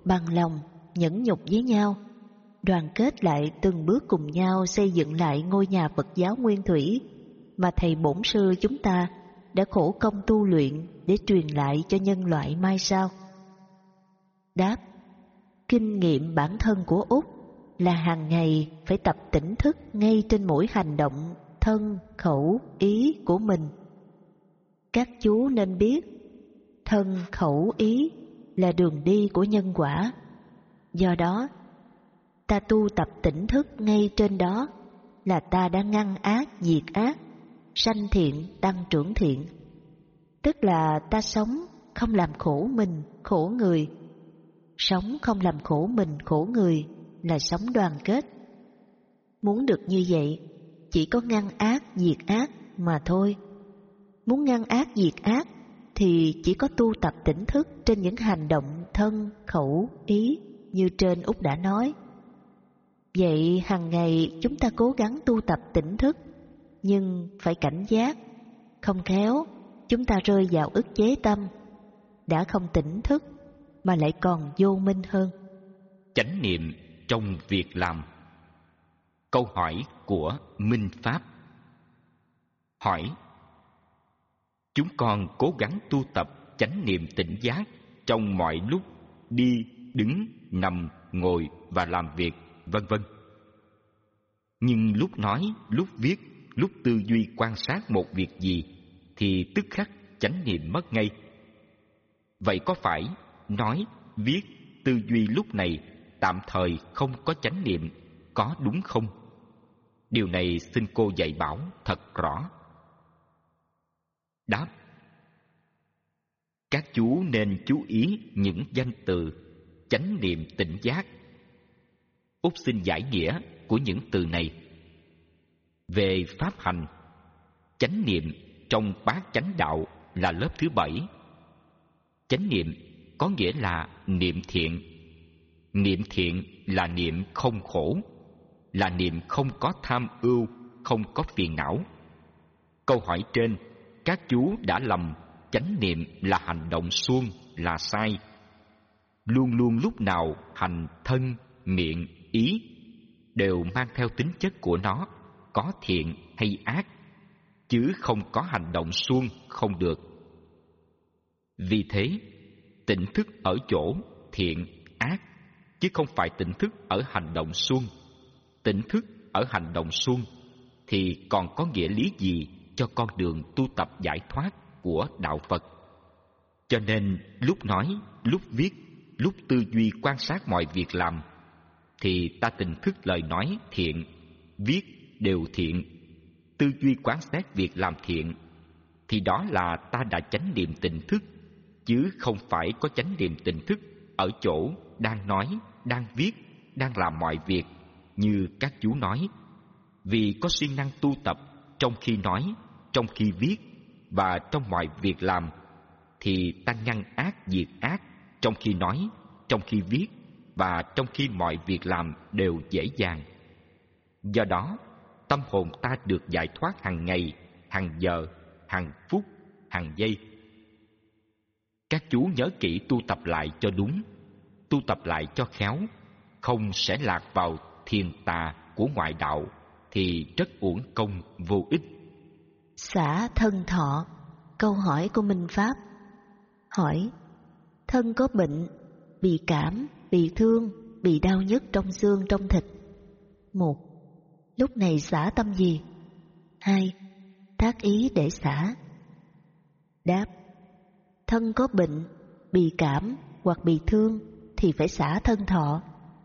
bằng lòng, nhẫn nhục với nhau, đoàn kết lại từng bước cùng nhau xây dựng lại ngôi nhà Phật giáo nguyên thủy mà thầy bổn sư chúng ta đã khổ công tu luyện để truyền lại cho nhân loại mai sau? Đáp: kinh nghiệm bản thân của Úc là hàng ngày phải tập tỉnh thức ngay trên mỗi hành động thân, khẩu, ý của mình. Các chú nên biết, thân, khẩu, ý là đường đi của nhân quả. Do đó, ta tu tập tỉnh thức ngay trên đó là ta đã ngăn ác diệt ác, sanh thiện tăng trưởng thiện. Tức là ta sống không làm khổ mình, khổ người. Sống không làm khổ mình, khổ người là sống đoàn kết. Muốn được như vậy, chỉ có ngăn ác diệt ác mà thôi. Muốn ngăn ác diệt ác thì chỉ có tu tập tỉnh thức trên những hành động thân, khẩu, ý như trên Úc đã nói. Vậy hàng ngày chúng ta cố gắng tu tập tỉnh thức, nhưng phải cảnh giác, không khéo chúng ta rơi vào ức chế tâm, đã không tỉnh thức mà lại còn vô minh hơn. Chánh niệm trong việc làm. Câu hỏi của Minh Pháp. Hỏi: chúng con cố gắng tu tập chánh niệm tỉnh giác trong mọi lúc đi, đứng, nằm, ngồi và làm việc, vân vân. Nhưng lúc nói, lúc viết, lúc tư duy quan sát một việc gì thì tức khắc chánh niệm mất ngay. Vậy có phải nói, viết, tư duy lúc này tạm thời không có chánh niệm, có đúng không? Điều này xin cô dạy bảo thật rõ. Đáp: các chú nên chú ý những danh từ chánh niệm tỉnh giác. Úc xin giải nghĩa của những từ này. Về pháp hành, chánh niệm trong bát chánh đạo là lớp thứ bảy. Chánh niệm có nghĩa là niệm thiện. Niệm thiện là niệm không khổ, là niệm không có tham ưu, không có phiền não. Câu hỏi trên, các chú đã lầm chánh niệm là hành động suông, là sai. Luôn luôn lúc nào hành thân, miệng, ý đều mang theo tính chất của nó, có thiện hay ác, chứ không có hành động suông không được. Vì thế, tỉnh thức ở chỗ thiện, ác, chứ không phải tỉnh thức ở hành động suông. Tỉnh thức ở hành động suông thì còn có nghĩa lý gì cho con đường tu tập giải thoát của đạo Phật? Cho nên lúc nói, lúc viết, lúc tư duy quan sát mọi việc làm thì ta tỉnh thức lời nói thiện, viết đều thiện, tư duy quan sát việc làm thiện, thì đó là ta đã chánh niệm tỉnh thức, chứ không phải có chánh niệm tỉnh thức ở chỗ đang nói, đang viết, đang làm mọi việc như các chú nói. Vì có siêng năng tu tập trong khi nói, trong khi viết và trong mọi việc làm thì ta ngăn ác diệt ác trong khi nói, trong khi viết và trong khi mọi việc làm đều dễ dàng. Do đó, tâm hồn ta được giải thoát hàng ngày, hàng giờ, hàng phút, hàng giây. Các chú nhớ kỹ tu tập lại cho đúng, tu tập lại cho khéo, không sẽ lạc vào thiền tà của ngoại đạo thì rất uổng công vô ích. Xả thân thọ. Câu hỏi của Minh Pháp. Hỏi: thân có bệnh, bị cảm, bị thương, bị đau nhức trong xương trong thịt. Một, lúc này xả tâm gì? Hai, tác ý để xả. Đáp: thân có bệnh, bị cảm hoặc bị thương thì phải xả thân thọ.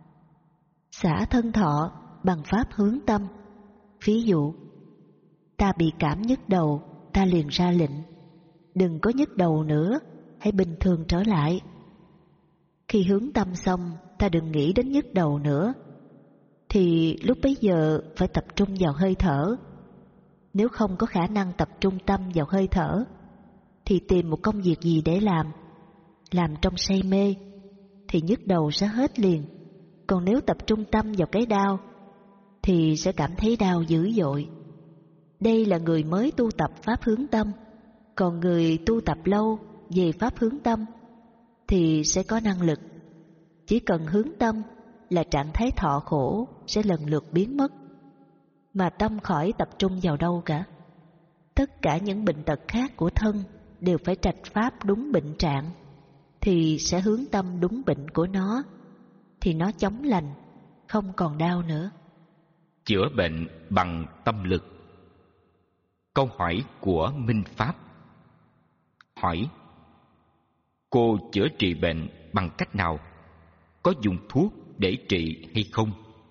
Xả thân thọ bằng pháp hướng tâm. Ví dụ, ta bị cảm nhức đầu, ta liền ra lệnh: đừng có nhức đầu nữa, hãy bình thường trở lại. Khi hướng tâm xong, ta đừng nghĩ đến nhức đầu nữa, thì lúc bấy giờ phải tập trung vào hơi thở. Nếu không có khả năng tập trung tâm vào hơi thở, thì tìm một công việc gì để làm, làm trong say mê, thì nhức đầu sẽ hết liền. Còn nếu tập trung tâm vào cái đau, thì sẽ cảm thấy đau dữ dội. Đây là người mới tu tập pháp hướng tâm. Còn người tu tập lâu về pháp hướng tâm thì sẽ có năng lực. Chỉ cần hướng tâm là trạng thái thọ khổ sẽ lần lượt biến mất. Mà tâm khỏi tập trung vào đâu cả. Tất cả những bệnh tật khác của thân đều phải trạch pháp đúng bệnh trạng, thì sẽ hướng tâm đúng bệnh của nó, thì nó chóng lành, không còn đau nữa. Chữa bệnh bằng tâm lực. Câu hỏi của Minh Pháp. Hỏi: cô chữa trị bệnh bằng cách nào? Có dùng thuốc để trị hay không?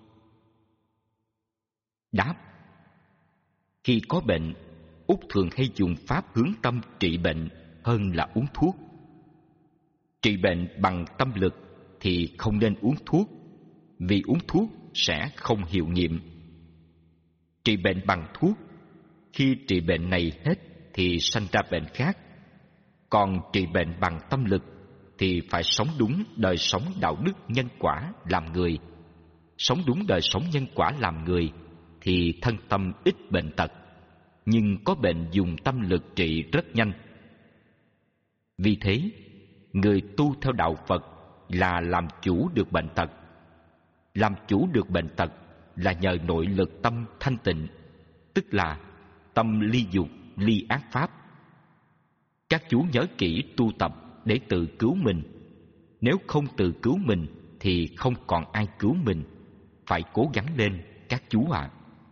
Đáp: khi có bệnh, Út thường hay dùng pháp hướng tâm trị bệnh hơn là uống thuốc. Trị bệnh bằng tâm lực thì không nên uống thuốc, vì uống thuốc sẽ không hiệu nghiệm. Trị bệnh bằng thuốc, khi trị bệnh này hết thì sanh ra bệnh khác. Còn trị bệnh bằng tâm lực thì phải sống đúng đời sống đạo đức nhân quả làm người. Sống đúng đời sống nhân quả làm người thì thân tâm ít bệnh tật, nhưng có bệnh dùng tâm lực trị rất nhanh. Vì thế, người tu theo đạo Phật là làm chủ được bệnh tật. Làm chủ được bệnh tật là nhờ nội lực tâm thanh tịnh, tức là tâm ly dục, ly ác pháp. Các chú nhớ kỹ tu tập để tự cứu mình. Nếu không tự cứu mình thì không còn ai cứu mình. Phải cố gắng lên các chú ạ. À.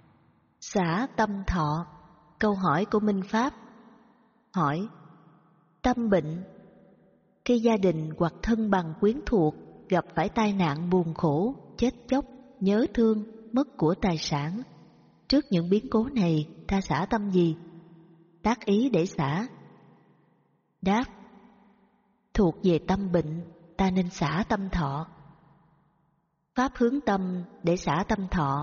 Xả tâm thọ. Câu hỏi của Minh Pháp. Hỏi: tâm bệnh, khi gia đình hoặc thân bằng quyến thuộc gặp phải tai nạn buồn khổ, chết chóc, nhớ thương, mất của tài sản, trước những biến cố này ta xả tâm gì? Tác ý để xả. Đáp: thuộc về tâm bệnh, ta nên xả tâm thọ. Pháp hướng tâm để xả tâm thọ.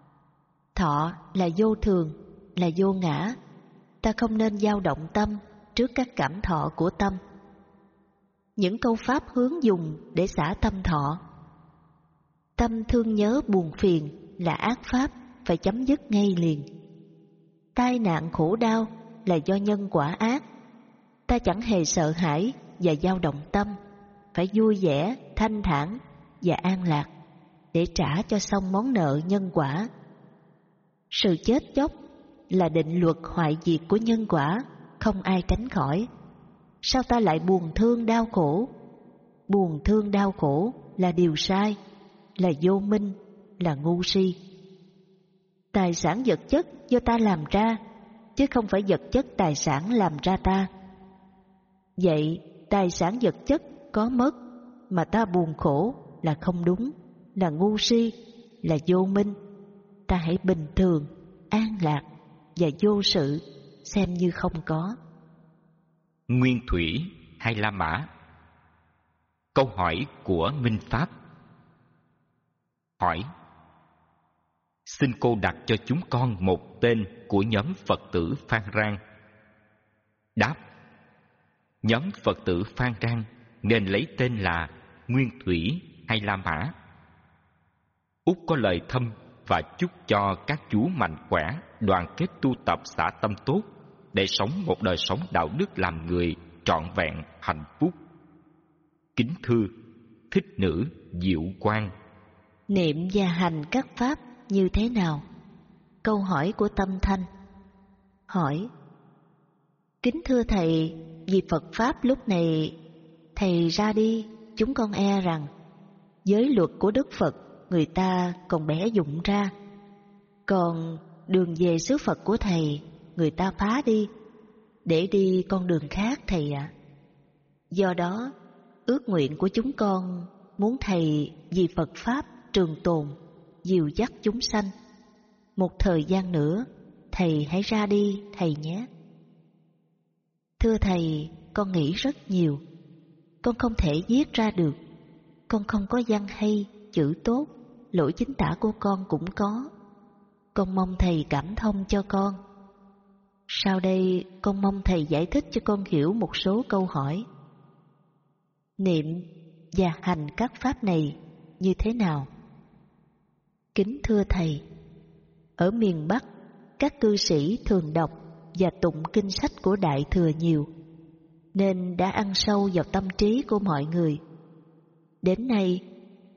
Thọ là vô thường, là vô ngã. Ta không nên dao động tâm trước các cảm thọ của tâm. Những câu pháp hướng dùng để xả tâm thọ. Tâm thương nhớ buồn phiền là ác pháp, phải chấm dứt ngay liền. Tai nạn khổ đau là do nhân quả ác. Ta chẳng hề sợ hãi và dao động tâm, phải vui vẻ, thanh thản và an lạc để trả cho xong món nợ nhân quả. Sự chết chóc là định luật hoại diệt của nhân quả, không ai tránh khỏi. Sao ta lại buồn thương đau khổ? Buồn thương đau khổ là điều sai, là vô minh, là ngu si. Tài sản vật chất do ta làm ra, chứ không phải vật chất tài sản làm ra ta. Vậy tài sản vật chất có mất mà ta buồn khổ là không đúng, là ngu si, là vô minh. Ta hãy bình thường, an lạc và vô sự, xem như không có. Nguyên thủy hay La Mã? Câu hỏi của Minh Pháp. Hỏi: xin cô đặt cho chúng con một tên của nhóm Phật tử Phan Rang. Đáp: nhóm Phật tử Phan Rang nên lấy tên là Nguyên Thủy hay La Mã. Út có lời thăm và chúc cho các chú mạnh khỏe, đoàn kết tu tập xả tâm tốt để sống một đời sống đạo đức làm người trọn vẹn hạnh phúc. Kính thưa Thích Nữ Diệu Quang. Niệm và hành các pháp như thế nào? Câu hỏi của Tâm Thanh. Hỏi: kính thưa thầy, vì Phật pháp lúc này thầy ra đi, chúng con e rằng giới luật của Đức Phật người ta còn bẻ dụng ra, còn đường về xứ Phật của thầy người ta phá đi để đi con đường khác thầy ạ. À. Do đó ước nguyện của chúng con muốn thầy vì Phật pháp trường tồn, dìu dắt chúng sanh. Một thời gian nữa thầy hãy ra đi thầy nhé. Thưa thầy, con nghĩ rất nhiều, con không thể viết ra được. Con không có văn hay, chữ tốt, lỗi chính tả của con cũng có. Con mong thầy cảm thông cho con. Sau đây con mong thầy giải thích cho con hiểu một số câu hỏi. Niệm và hành các pháp này như thế nào? Kính thưa thầy, ở miền Bắc, các cư sĩ thường đọc và tụng kinh sách của Đại Thừa nhiều, nên đã ăn sâu vào tâm trí của mọi người. Đến nay,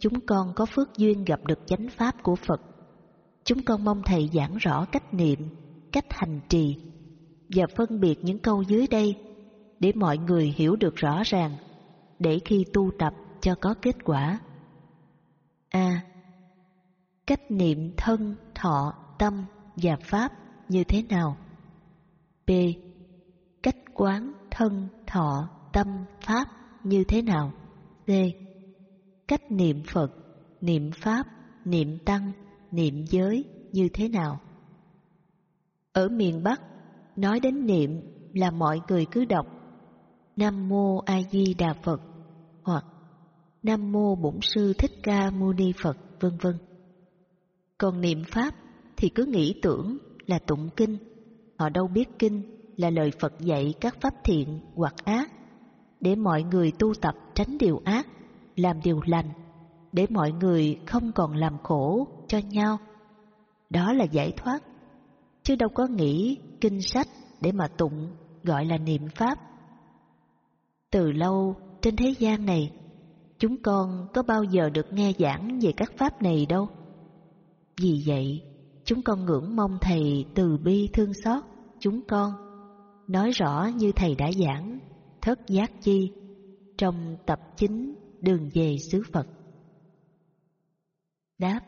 chúng con có phước duyên gặp được chánh pháp của Phật. Chúng con mong Thầy giảng rõ cách niệm, cách hành trì và phân biệt những câu dưới đây để mọi người hiểu được rõ ràng, để khi tu tập cho có kết quả. A. Cách niệm thân, thọ, tâm và pháp như thế nào? B. Cách quán thân, thọ, tâm, pháp như thế nào? C. Cách niệm Phật, niệm Pháp, niệm Tăng, niệm giới như thế nào? Ở miền Bắc, nói đến niệm là mọi người cứ đọc Nam Mô A Di Đà Phật hoặc Nam Mô Bổn Sư Thích Ca Mâu Ni Phật, vân vân. Còn niệm Pháp thì cứ nghĩ tưởng là tụng kinh. Họ đâu biết kinh là lời Phật dạy các pháp thiện hoặc ác, để mọi người tu tập tránh điều ác, làm điều lành, để mọi người không còn làm khổ cho nhau. Đó là giải thoát, chứ đâu có nghĩ kinh sách để mà tụng gọi là niệm Pháp. Từ lâu trên thế gian này, chúng con có bao giờ được nghe giảng về các pháp này đâu. Vì vậy, chúng con ngưỡng mong Thầy từ bi thương xót chúng con, nói rõ như Thầy đã giảng Thất Giác Chi trong tập chín Đường về xứ Phật. Đáp: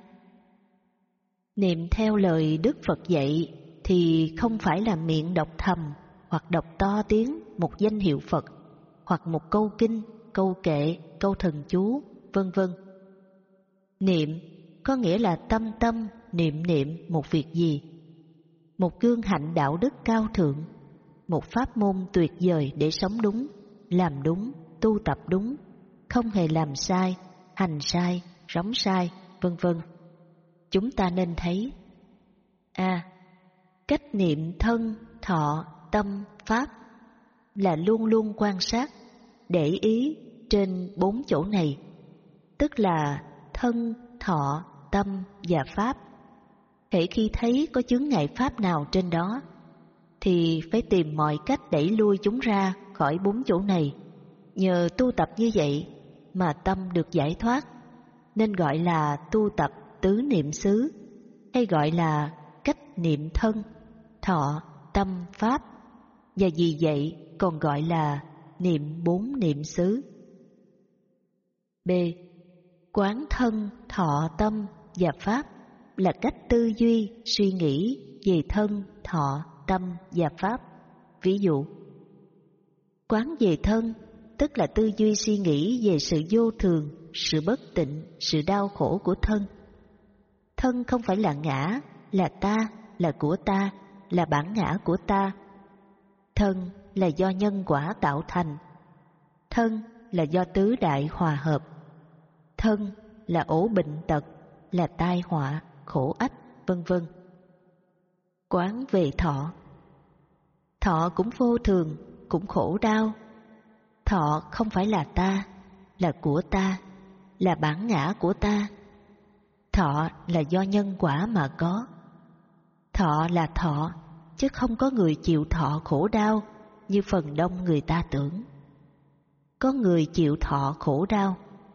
Niệm theo lời Đức Phật dạy thì không phải là miệng đọc thầm hoặc đọc to tiếng một danh hiệu Phật, hoặc một câu kinh, câu kệ, câu thần chú, vân vân. Niệm có nghĩa là tâm tâm niệm niệm một việc gì, một gương hạnh đạo đức cao thượng, một pháp môn tuyệt vời để sống đúng, làm đúng, tu tập đúng, không hề làm sai, hành sai, sống sai, vân vân. Chúng ta nên thấy: A. Cách niệm thân, thọ, tâm, pháp là luôn luôn quan sát, để ý trên bốn chỗ này, tức là thân, thọ, tâm và pháp. Hễ khi thấy có chướng ngại pháp nào trên đó, thì phải tìm mọi cách đẩy lui chúng ra khỏi bốn chỗ này. Nhờ tu tập như vậy mà tâm được giải thoát, nên gọi là tu tập tứ niệm xứ, hay gọi là cách niệm thân, thọ, tâm, pháp, và vì vậy còn gọi là niệm bốn niệm xứ. B. Quán thân, thọ, tâm và pháp là cách tư duy, suy nghĩ về thân, thọ, tâm và pháp. Ví dụ, quán về thân tức là tư duy suy nghĩ về sự vô thường, sự bất tịnh, sự đau khổ của thân. Thân không phải là ngã, là ta, là của ta, là bản ngã của ta. Thân là do nhân quả tạo thành. Thân là do tứ đại hòa hợp. Thân là ổ bệnh tật, là tai họa, khổ ách, vân vân. Quán về thọ. Thọ cũng vô thường, cũng khổ đau. Thọ không phải là ta, là của ta, là bản ngã của ta. Thọ là do nhân quả mà có. Thọ là thọ, chứ không có người chịu thọ khổ đau như phần đông người ta tưởng. Có người chịu thọ khổ đau.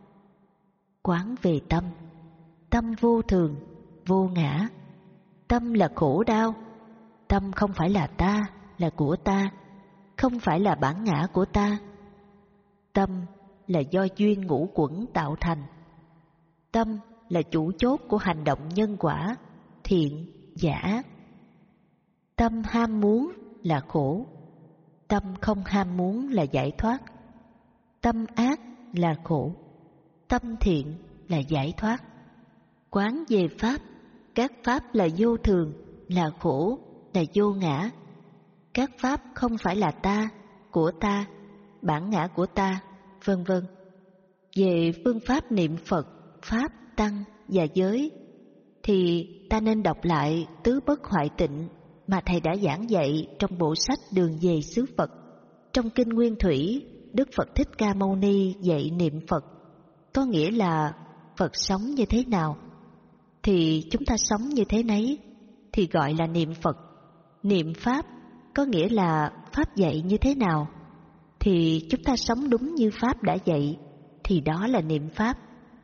Quán về tâm. Tâm vô thường, vô ngã. Tâm là khổ đau. Tâm không phải là ta, là của ta, không phải là bản ngã của ta. Tâm là do duyên ngũ quẩn tạo thành. Tâm là chủ chốt của hành động nhân quả, thiện và ác. Tâm ham muốn là khổ. Tâm không ham muốn là giải thoát. Tâm ác là khổ. Tâm thiện là giải thoát. Quán về pháp. Các pháp là vô thường, là khổ, là vô ngã. Các pháp không phải là ta, của ta, bản ngã của ta, vân vân. Về phương pháp niệm Phật, Pháp, Tăng và giới thì ta nên đọc lại Tứ Bất Hoại Tịnh mà Thầy đã giảng dạy trong bộ sách Đường về xứ Phật. Trong Kinh Nguyên Thủy, Đức Phật Thích Ca Mâu Ni dạy niệm Phật, có nghĩa là Phật sống như thế nào thì chúng ta sống như thế nấy, thì gọi là niệm Phật. Niệm Pháp có nghĩa là Pháp dạy như thế nào thì chúng ta sống đúng như Pháp đã dạy, thì đó là niệm Pháp.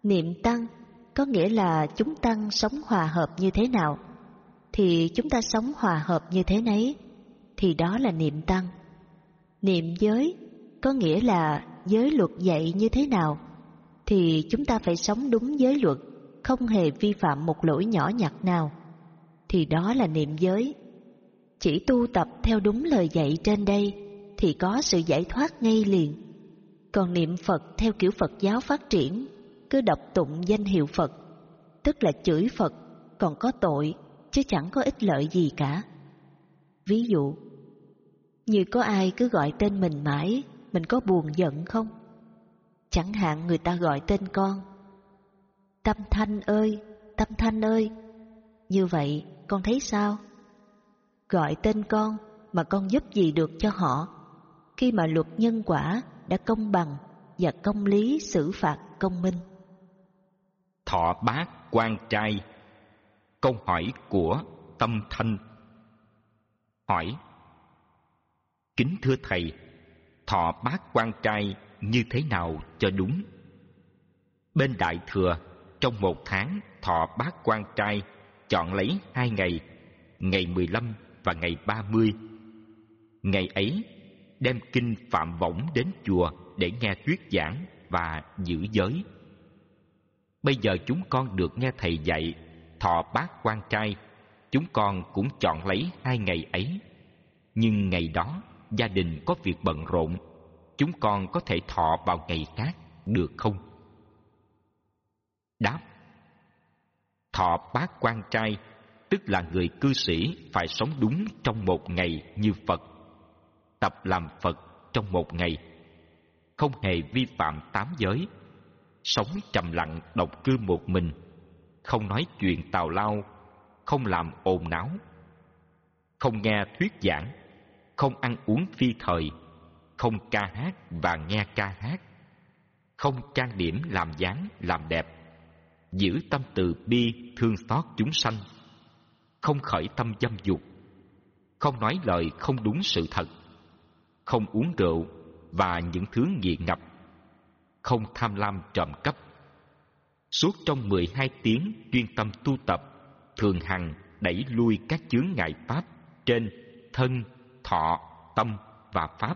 Niệm tăng có nghĩa là chúng tăng sống hòa hợp như thế nào, thì chúng ta sống hòa hợp như thế nấy, thì đó là niệm tăng. Niệm giới có nghĩa là giới luật dạy như thế nào, thì chúng ta phải sống đúng giới luật, không hề vi phạm một lỗi nhỏ nhặt nào, thì đó là niệm giới. Chỉ tu tập theo đúng lời dạy trên đây thì có sự giải thoát ngay liền. Còn niệm Phật theo kiểu Phật giáo phát triển, cứ đọc tụng danh hiệu Phật, tức là chửi Phật, còn có tội chứ chẳng có ích lợi gì cả. Ví dụ, như có ai cứ gọi tên mình mãi, mình có buồn giận không? Chẳng hạn người ta gọi tên con, Tâm Thanh ơi, Tâm Thanh ơi, như vậy con thấy sao? Gọi tên con mà con giúp gì được cho họ, khi mà luật nhân quả đã công bằng và công lý xử phạt công minh. Thọ bát quan trai. Câu hỏi của Tâm Thanh. Hỏi: kính thưa thầy, thọ bát quan trai như thế nào cho đúng? Bên Đại Thừa, trong một tháng thọ bát quan trai chọn lấy hai ngày, ngày mười lăm và ngày ba mươi. Ngày ấy đem kinh Phạm Võng đến chùa để nghe thuyết giảng và giữ giới. Bây giờ chúng con được nghe thầy dạy thọ bát quan trai, chúng con cũng chọn lấy hai ngày ấy. Nhưng ngày đó gia đình có việc bận rộn, chúng con có thể thọ vào ngày khác được không? Đáp: thọ bát quan trai tức là người cư sĩ phải sống đúng trong một ngày như Phật, tập làm Phật trong một ngày, không hề vi phạm tám giới, sống trầm lặng độc cư một mình, không nói chuyện tào lao, không làm ồn náo, không nghe thuyết giảng, không ăn uống phi thời, không ca hát và nghe ca hát, không trang điểm làm dáng làm đẹp, giữ tâm từ bi thương xót chúng sanh, không khởi tâm dâm dục, không nói lời không đúng sự thật, không uống rượu và những thứ nghiện ngập, không tham lam trộm cắp. Suốt trong mười hai tiếng chuyên tâm tu tập, thường hằng đẩy lui các chướng ngại pháp trên thân, thọ, tâm và pháp.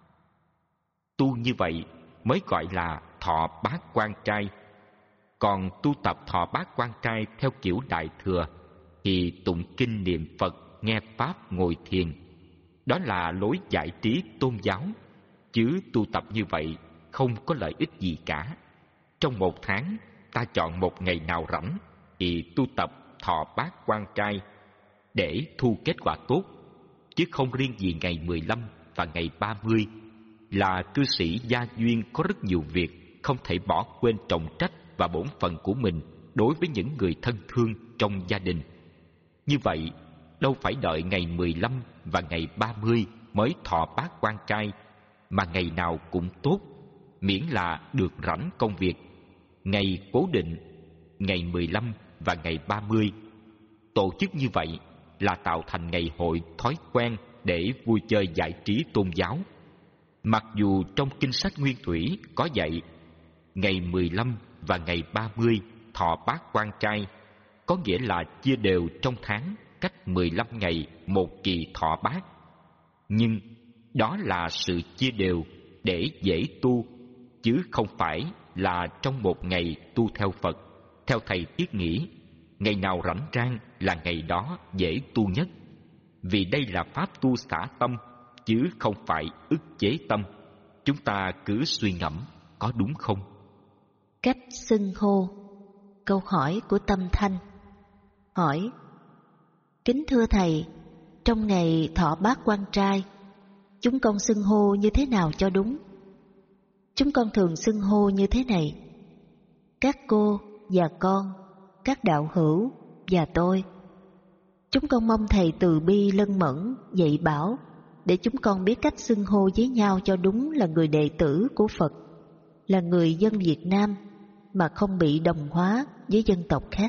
Tu như vậy mới gọi là thọ bát quan trai. Còn tu tập thọ bát quan trai theo kiểu Đại Thừa thì tụng kinh niệm Phật, nghe pháp, ngồi thiền, đó là lối giải trí tôn giáo, chứ tu tập như vậy không có lợi ích gì cả. Trong một tháng ta chọn một ngày nào rảnh thì tu tập thọ bát quan trai để thu kết quả tốt, chứ không riêng gì ngày mười lăm và ngày ba mươi. Là cư sĩ gia duyên có rất nhiều việc, không thể bỏ quên trọng trách và bổn phận của mình đối với những người thân thương trong gia đình. Như vậy đâu phải đợi ngày mười lăm và ngày ba mươi mới thọ bát quan trai, mà ngày nào cũng tốt, miễn là được rảnh công việc. Ngày cố định, ngày mười lăm và ngày ba mươi. Tổ chức như vậy là tạo thành ngày hội thói quen để vui chơi giải trí tôn giáo. Mặc dù trong kinh sách Nguyên Thủy có dạy ngày mười lăm và ngày ba mươi thọ bát quan trai, có nghĩa là chia đều trong tháng, cách mười lăm ngày một kỳ thọ bát. Nhưng đó là sự chia đều để dễ tu, chứ không phải là trong một ngày tu theo Phật. Theo thầy thiết nghĩ, ngày nào rảnh rang là ngày đó dễ tu nhất, vì đây là pháp tu xả tâm, chứ không phải ức chế tâm. Chúng ta cứ suy ngẫm, có đúng không? Cách xưng hô. Câu hỏi của Tâm Thanh. Hỏi: kính thưa thầy, trong ngày thọ bát quan trai, chúng con xưng hô như thế nào cho đúng? Chúng con thường xưng hô như thế này: các cô và con, các đạo hữu và tôi. Chúng con mong thầy từ bi lân mẫn dạy bảo, để chúng con biết cách xưng hô với nhau cho đúng là người đệ tử của Phật, là người dân Việt Nam, mà không bị đồng hóa với dân tộc khác.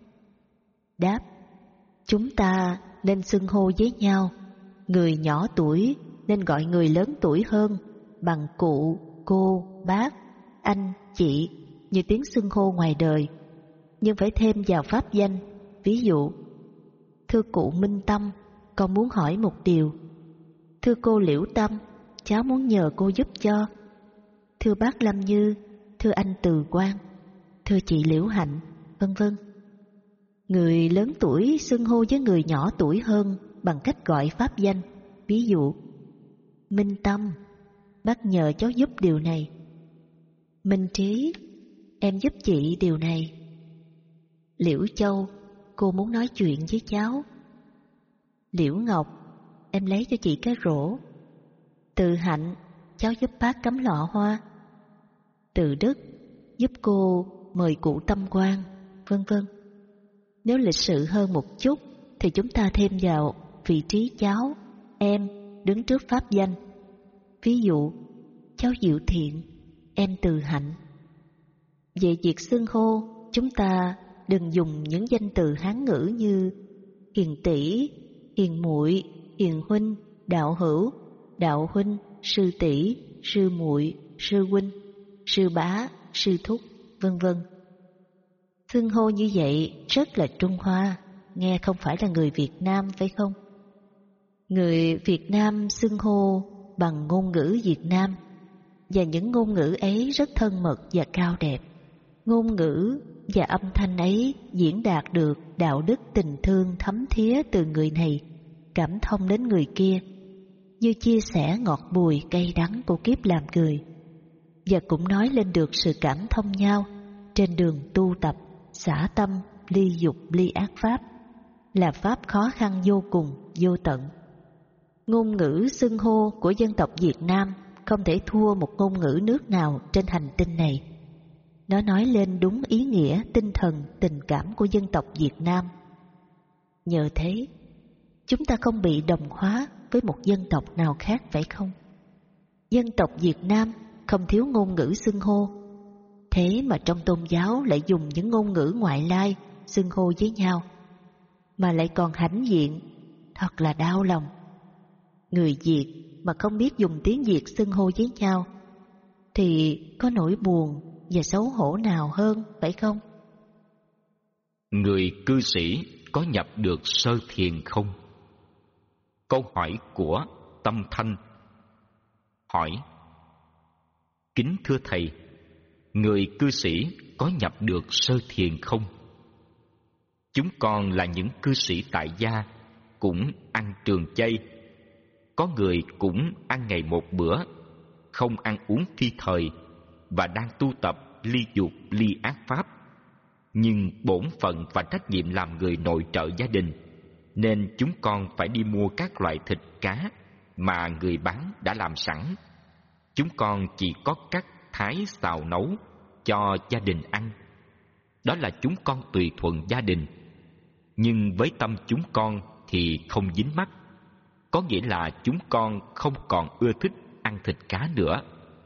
Đáp: chúng ta nên xưng hô với nhau, người nhỏ tuổi nên gọi người lớn tuổi hơn bằng cụ, cô, bác, anh, chị, như tiếng xưng hô ngoài đời, nhưng phải thêm vào pháp danh. Ví dụ: thưa cụ Minh Tâm, con muốn hỏi một điều. Thưa cô Liễu Tâm, cháu muốn nhờ cô giúp cho. Thưa bác Lâm Như, thưa anh Từ Quang, thưa chị Liễu Hạnh, vân vân. Người lớn tuổi xưng hô với người nhỏ tuổi hơn bằng cách gọi pháp danh. Ví dụ: Minh Tâm, bác nhờ cháu giúp điều này. Minh Trí, em giúp chị điều này. Liễu Châu, cô muốn nói chuyện với cháu. Liễu Ngọc, em lấy cho chị cái rổ. Từ Hạnh, cháu giúp bác cắm lọ hoa. Từ Đức, giúp cô mời cụ Tâm Quang, vân vân. Nếu lịch sự hơn một chút thì chúng ta thêm vào vị trí cháu, em đứng trước pháp danh. Ví dụ: cháu Diệu Thiện, em Từ Hạnh. Về việc xưng hô, chúng ta đừng dùng những danh từ Hán ngữ như hiền tỷ, hiền muội, hiền huynh, đạo hữu, đạo huynh, sư tỷ, sư muội, sư huynh, sư bá, sư thúc, vân vân. Xưng hô như vậy rất là Trung Hoa, nghe không phải là người Việt Nam, phải không? Người Việt Nam xưng hô bằng ngôn ngữ Việt Nam, và những ngôn ngữ ấy rất thân mật và cao đẹp. Ngôn ngữ và âm thanh ấy diễn đạt được đạo đức tình thương thấm thía từ người này, cảm thông đến người kia, như chia sẻ ngọt bùi cay đắng của kiếp làm người, và cũng nói lên được sự cảm thông nhau trên đường tu tập xả tâm ly dục ly ác pháp, là pháp khó khăn vô cùng vô tận. Ngôn ngữ xưng hô của dân tộc Việt Nam không thể thua một ngôn ngữ nước nào trên hành tinh này. Nó nói lên đúng ý nghĩa tinh thần tình cảm của dân tộc Việt Nam. Nhờ thế, chúng ta không bị đồng hóa với một dân tộc nào khác, phải không? Dân tộc Việt Nam không thiếu ngôn ngữ xưng hô, thế mà trong tôn giáo lại dùng những ngôn ngữ ngoại lai xưng hô với nhau, mà lại còn hãnh diện, thật là đau lòng. Người Việt mà không biết dùng tiếng Việt xưng hô với nhau thì có nỗi buồn và xấu hổ nào hơn, phải không? Người cư sĩ có nhập được sơ thiền không? Câu hỏi của Tâm Thanh. Hỏi: kính thưa thầy, người cư sĩ có nhập được sơ thiền không? Chúng con là những cư sĩ tại gia, cũng ăn trường chay. Có người cũng ăn ngày một bữa, không ăn uống phi thời, và đang tu tập ly dục ly ác pháp. Nhưng bổn phận và trách nhiệm làm người nội trợ gia đình, nên chúng con phải đi mua các loại thịt cá mà người bán đã làm sẵn. Chúng con chỉ có cắt thái xào nấu cho gia đình ăn. Đó là chúng con tùy thuận gia đình. Nhưng với tâm chúng con thì không dính mắc, có nghĩa là chúng con không còn ưa thích ăn thịt cá nữa.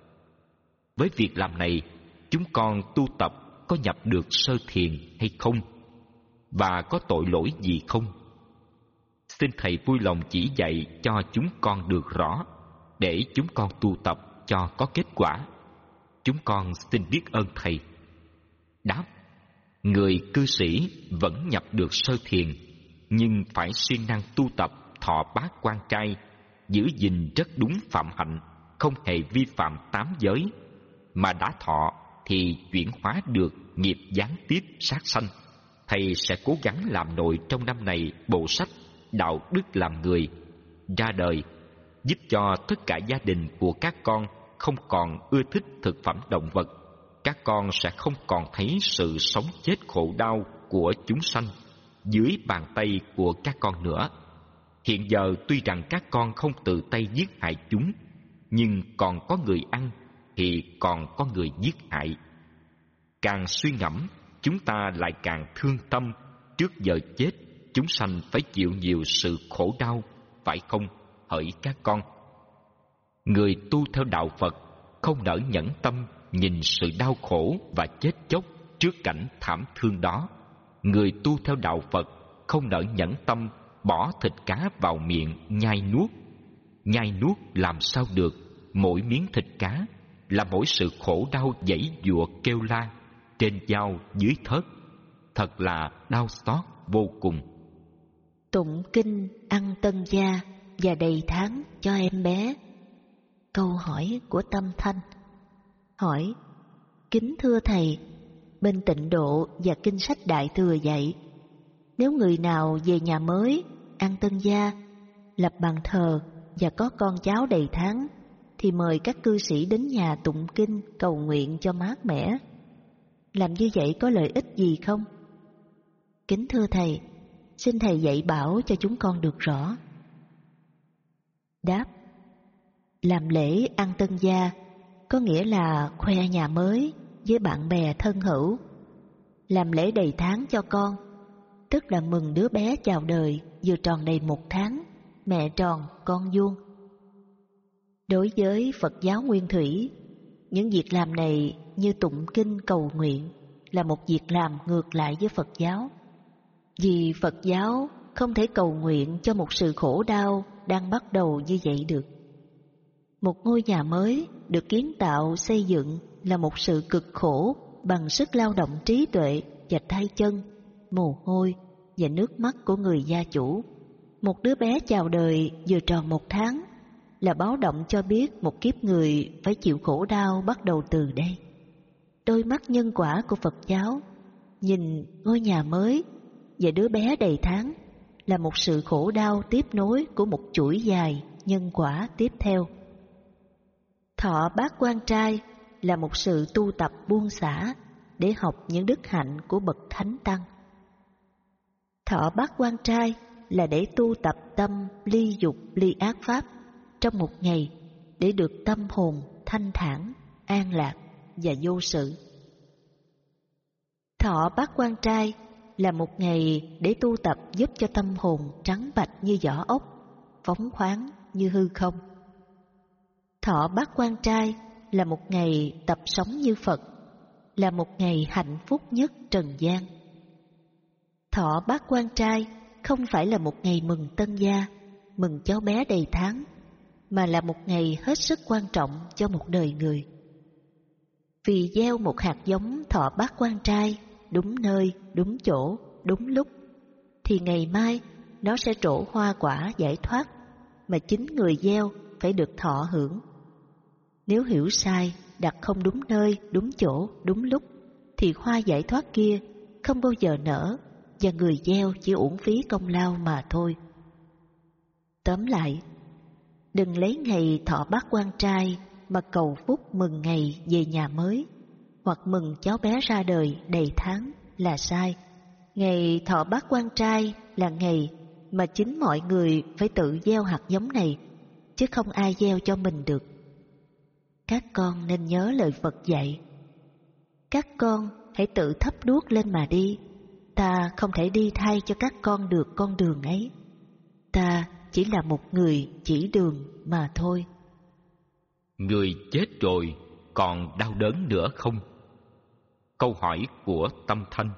Với việc làm này, chúng con tu tập có nhập được sơ thiền hay không? Và có tội lỗi gì không? Xin Thầy vui lòng chỉ dạy cho chúng con được rõ, để chúng con tu tập cho có kết quả. Chúng con xin biết ơn Thầy. Đáp: người cư sĩ vẫn nhập được sơ thiền, nhưng phải siêng năng tu tập thọ bát quan trai, giữ gìn rất đúng phạm hạnh, không hề vi phạm tám giới, mà đã thọ thì chuyển hóa được nghiệp gián tiếp sát sanh. Thầy sẽ cố gắng làm nội trong năm này bộ sách Đạo đức làm người ra đời, giúp cho tất cả gia đình của các con không còn ưa thích thực phẩm động vật. Các con sẽ không còn thấy sự sống chết khổ đau của chúng sanh dưới bàn tay của các con nữa. Hiện giờ tuy rằng các con không tự tay giết hại chúng, nhưng còn có người ăn thì còn có người giết hại. Càng suy ngẫm, chúng ta lại càng thương tâm. Trước giờ chết, chúng sanh phải chịu nhiều sự khổ đau, phải không, hỡi các con? Người tu theo đạo Phật không nỡ nhẫn tâm nhìn sự đau khổ và chết chóc trước cảnh thảm thương đó. Người tu theo đạo Phật không nỡ nhẫn tâm bỏ thịt cá vào miệng nhai nuốt. Nhai nuốt làm sao được, mỗi miếng thịt cá là mỗi sự khổ đau giãy giụa kêu la. trên dao dưới thớt, thật là đau xót vô cùng. Tụng kinh ăn tân gia và đầy tháng cho em bé. Câu hỏi của Tâm Thanh. Hỏi: kính thưa thầy, bên Tịnh Độ và kinh sách Đại Thừa dạy, nếu người nào về nhà mới, ăn tân gia, lập bàn thờ và có con cháu đầy tháng, thì mời các cư sĩ đến nhà tụng kinh cầu nguyện cho mát mẻ. Làm như vậy có lợi ích gì không? Kính thưa thầy, xin thầy dạy bảo cho chúng con được rõ. Đáp: làm lễ ăn tân gia có nghĩa là khoe nhà mới với bạn bè thân hữu. Làm lễ đầy tháng cho con, tức là mừng đứa bé chào đời vừa tròn đầy một tháng, mẹ tròn con vuông. Đối với Phật giáo Nguyên Thủy, những việc làm này như tụng kinh cầu nguyện là một việc làm ngược lại với Phật giáo. Vì Phật giáo không thể cầu nguyện cho một sự khổ đau đang bắt đầu như vậy được. Một ngôi nhà mới được kiến tạo xây dựng là một sự cực khổ bằng sức lao động trí tuệ và tay chân, mồ hôi và nước mắt của người gia chủ. Một đứa bé chào đời vừa tròn một tháng là báo động cho biết một kiếp người phải chịu khổ đau bắt đầu từ đây. Đôi mắt nhân quả của Phật giáo nhìn ngôi nhà mới và đứa bé đầy tháng là một sự khổ đau tiếp nối của một chuỗi dài nhân quả tiếp theo. Thọ bát quan trai là một sự tu tập buông xả để học những đức hạnh của bậc thánh tăng. Thọ bát quan trai là để tu tập tâm ly dục ly ác pháp trong một ngày để được tâm hồn thanh thản, an lạc và vô sự. Thọ bát quan trai là một ngày để tu tập giúp cho tâm hồn trắng bạch như vỏ ốc, phóng khoáng như hư không. Thọ bát quan trai là một ngày tập sống như Phật, là một ngày hạnh phúc nhất trần gian. Thọ bát quan trai không phải là một ngày mừng tân gia, mừng cháu bé đầy tháng, mà là một ngày hết sức quan trọng cho một đời người. Vì gieo một hạt giống thọ bát quan trai đúng nơi, đúng chỗ, đúng lúc, thì ngày mai nó sẽ trổ hoa quả giải thoát mà chính người gieo phải được thọ hưởng. Nếu hiểu sai, đặt không đúng nơi, đúng chỗ, đúng lúc, thì hoa giải thoát kia không bao giờ nở và người gieo chỉ uổng phí công lao mà thôi. Tóm lại, đừng lấy ngày thọ bát quan trai mà cầu phúc mừng ngày về nhà mới, hoặc mừng cháu bé ra đời đầy tháng là sai. Ngày thọ bát quan trai là ngày mà chính mọi người phải tự gieo hạt giống này, chứ không ai gieo cho mình được. Các con nên nhớ lời Phật dạy. Các con hãy tự thắp đuốc lên mà đi. Ta không thể đi thay cho các con được con đường ấy. Ta chỉ là một người chỉ đường mà thôi. Người chết rồi còn đau đớn nữa không? Câu hỏi của Tâm Thanh.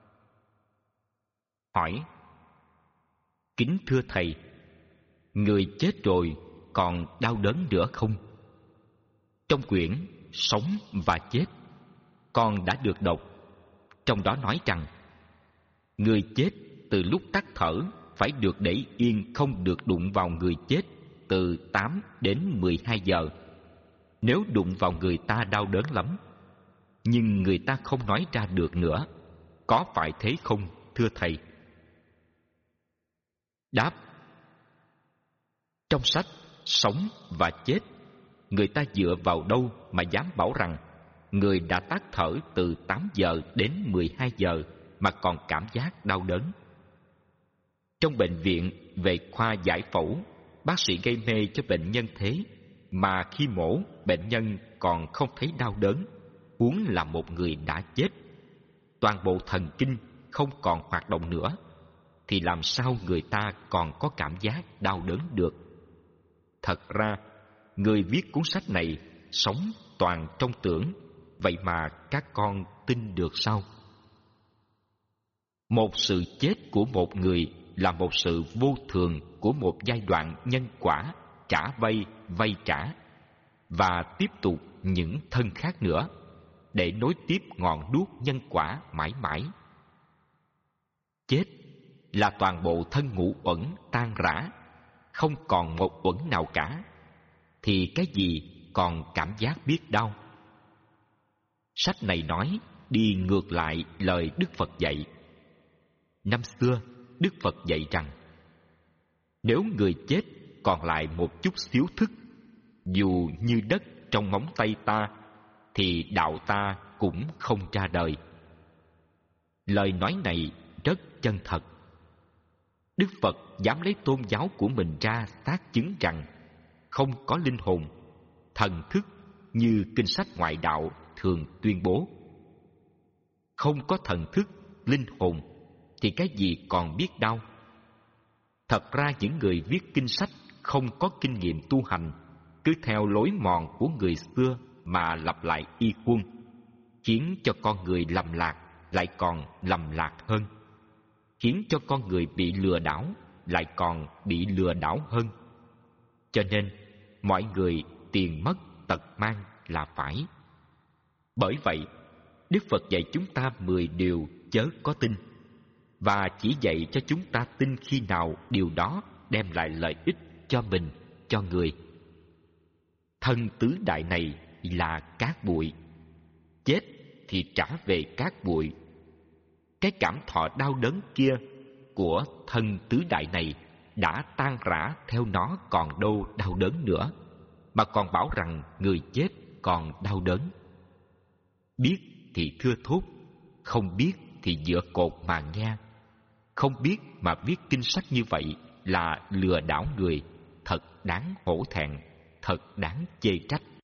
Hỏi: kính thưa thầy, người chết rồi còn đau đớn nữa không? Trong quyển Sống và Chết, con đã được đọc, trong đó nói rằng người chết từ lúc tắt thở phải được để yên, không được đụng vào người chết từ tám đến mười hai giờ. Nếu đụng vào người ta đau đớn lắm, nhưng người ta không nói ra được nữa. Có phải thế không, thưa thầy? Đáp: trong sách Sống và Chết, người ta dựa vào đâu mà dám bảo rằng người đã tắt thở từ tám giờ đến mười hai giờ mà còn cảm giác đau đớn? Trong bệnh viện về khoa giải phẫu, bác sĩ gây mê cho bệnh nhân thế mà khi mổ, bệnh nhân còn không thấy đau đớn, huống là một người đã chết. Toàn bộ thần kinh không còn hoạt động nữa, thì làm sao người ta còn có cảm giác đau đớn được? Thật ra, người viết cuốn sách này sống toàn trong tưởng, vậy mà các con tin được sao? Một sự chết của một người là một sự vô thường của một giai đoạn nhân quả trả vay, vay trả, và tiếp tục những thân khác nữa. để nối tiếp ngọn đuốc nhân quả mãi mãi. Chết là toàn bộ thân ngũ uẩn tan rã, không còn một uẩn nào cả, thì cái gì còn cảm giác biết đau? Sách này nói đi ngược lại lời Đức Phật dạy. Năm xưa, Đức Phật dạy rằng, nếu người chết còn lại một chút xíu thức, dù như đất trong móng tay ta, thì đạo ta cũng không ra đời. Lời nói này rất chân thật. Đức Phật dám lấy tôn giáo của mình ra xác chứng rằng không có linh hồn, thần thức như kinh sách ngoại đạo thường tuyên bố. Không có thần thức, linh hồn thì cái gì còn biết đau? Thật ra những người viết kinh sách không có kinh nghiệm tu hành, cứ theo lối mòn của người xưa mà lặp lại y quân, khiến cho con người lầm lạc lại còn lầm lạc hơn, khiến cho con người bị lừa đảo lại còn bị lừa đảo hơn. Cho nên mọi người tiền mất tật mang là phải. Bởi vậy Đức Phật dạy chúng ta mười điều chớ có tin, và chỉ dạy cho chúng ta tin khi nào điều đó đem lại lợi ích cho mình, cho người. Thân tứ đại này là cát bụi, chết thì trả về cát bụi. Cái cảm thọ đau đớn kia của thân tứ đại này đã tan rã theo nó, còn đâu đau đớn nữa, mà còn bảo rằng người chết còn đau đớn. Biết thì thưa thốt, không biết thì dựa cột mà nghe. Không biết mà viết kinh sách như vậy là lừa đảo người, thật đáng hổ thẹn, thật đáng chê trách.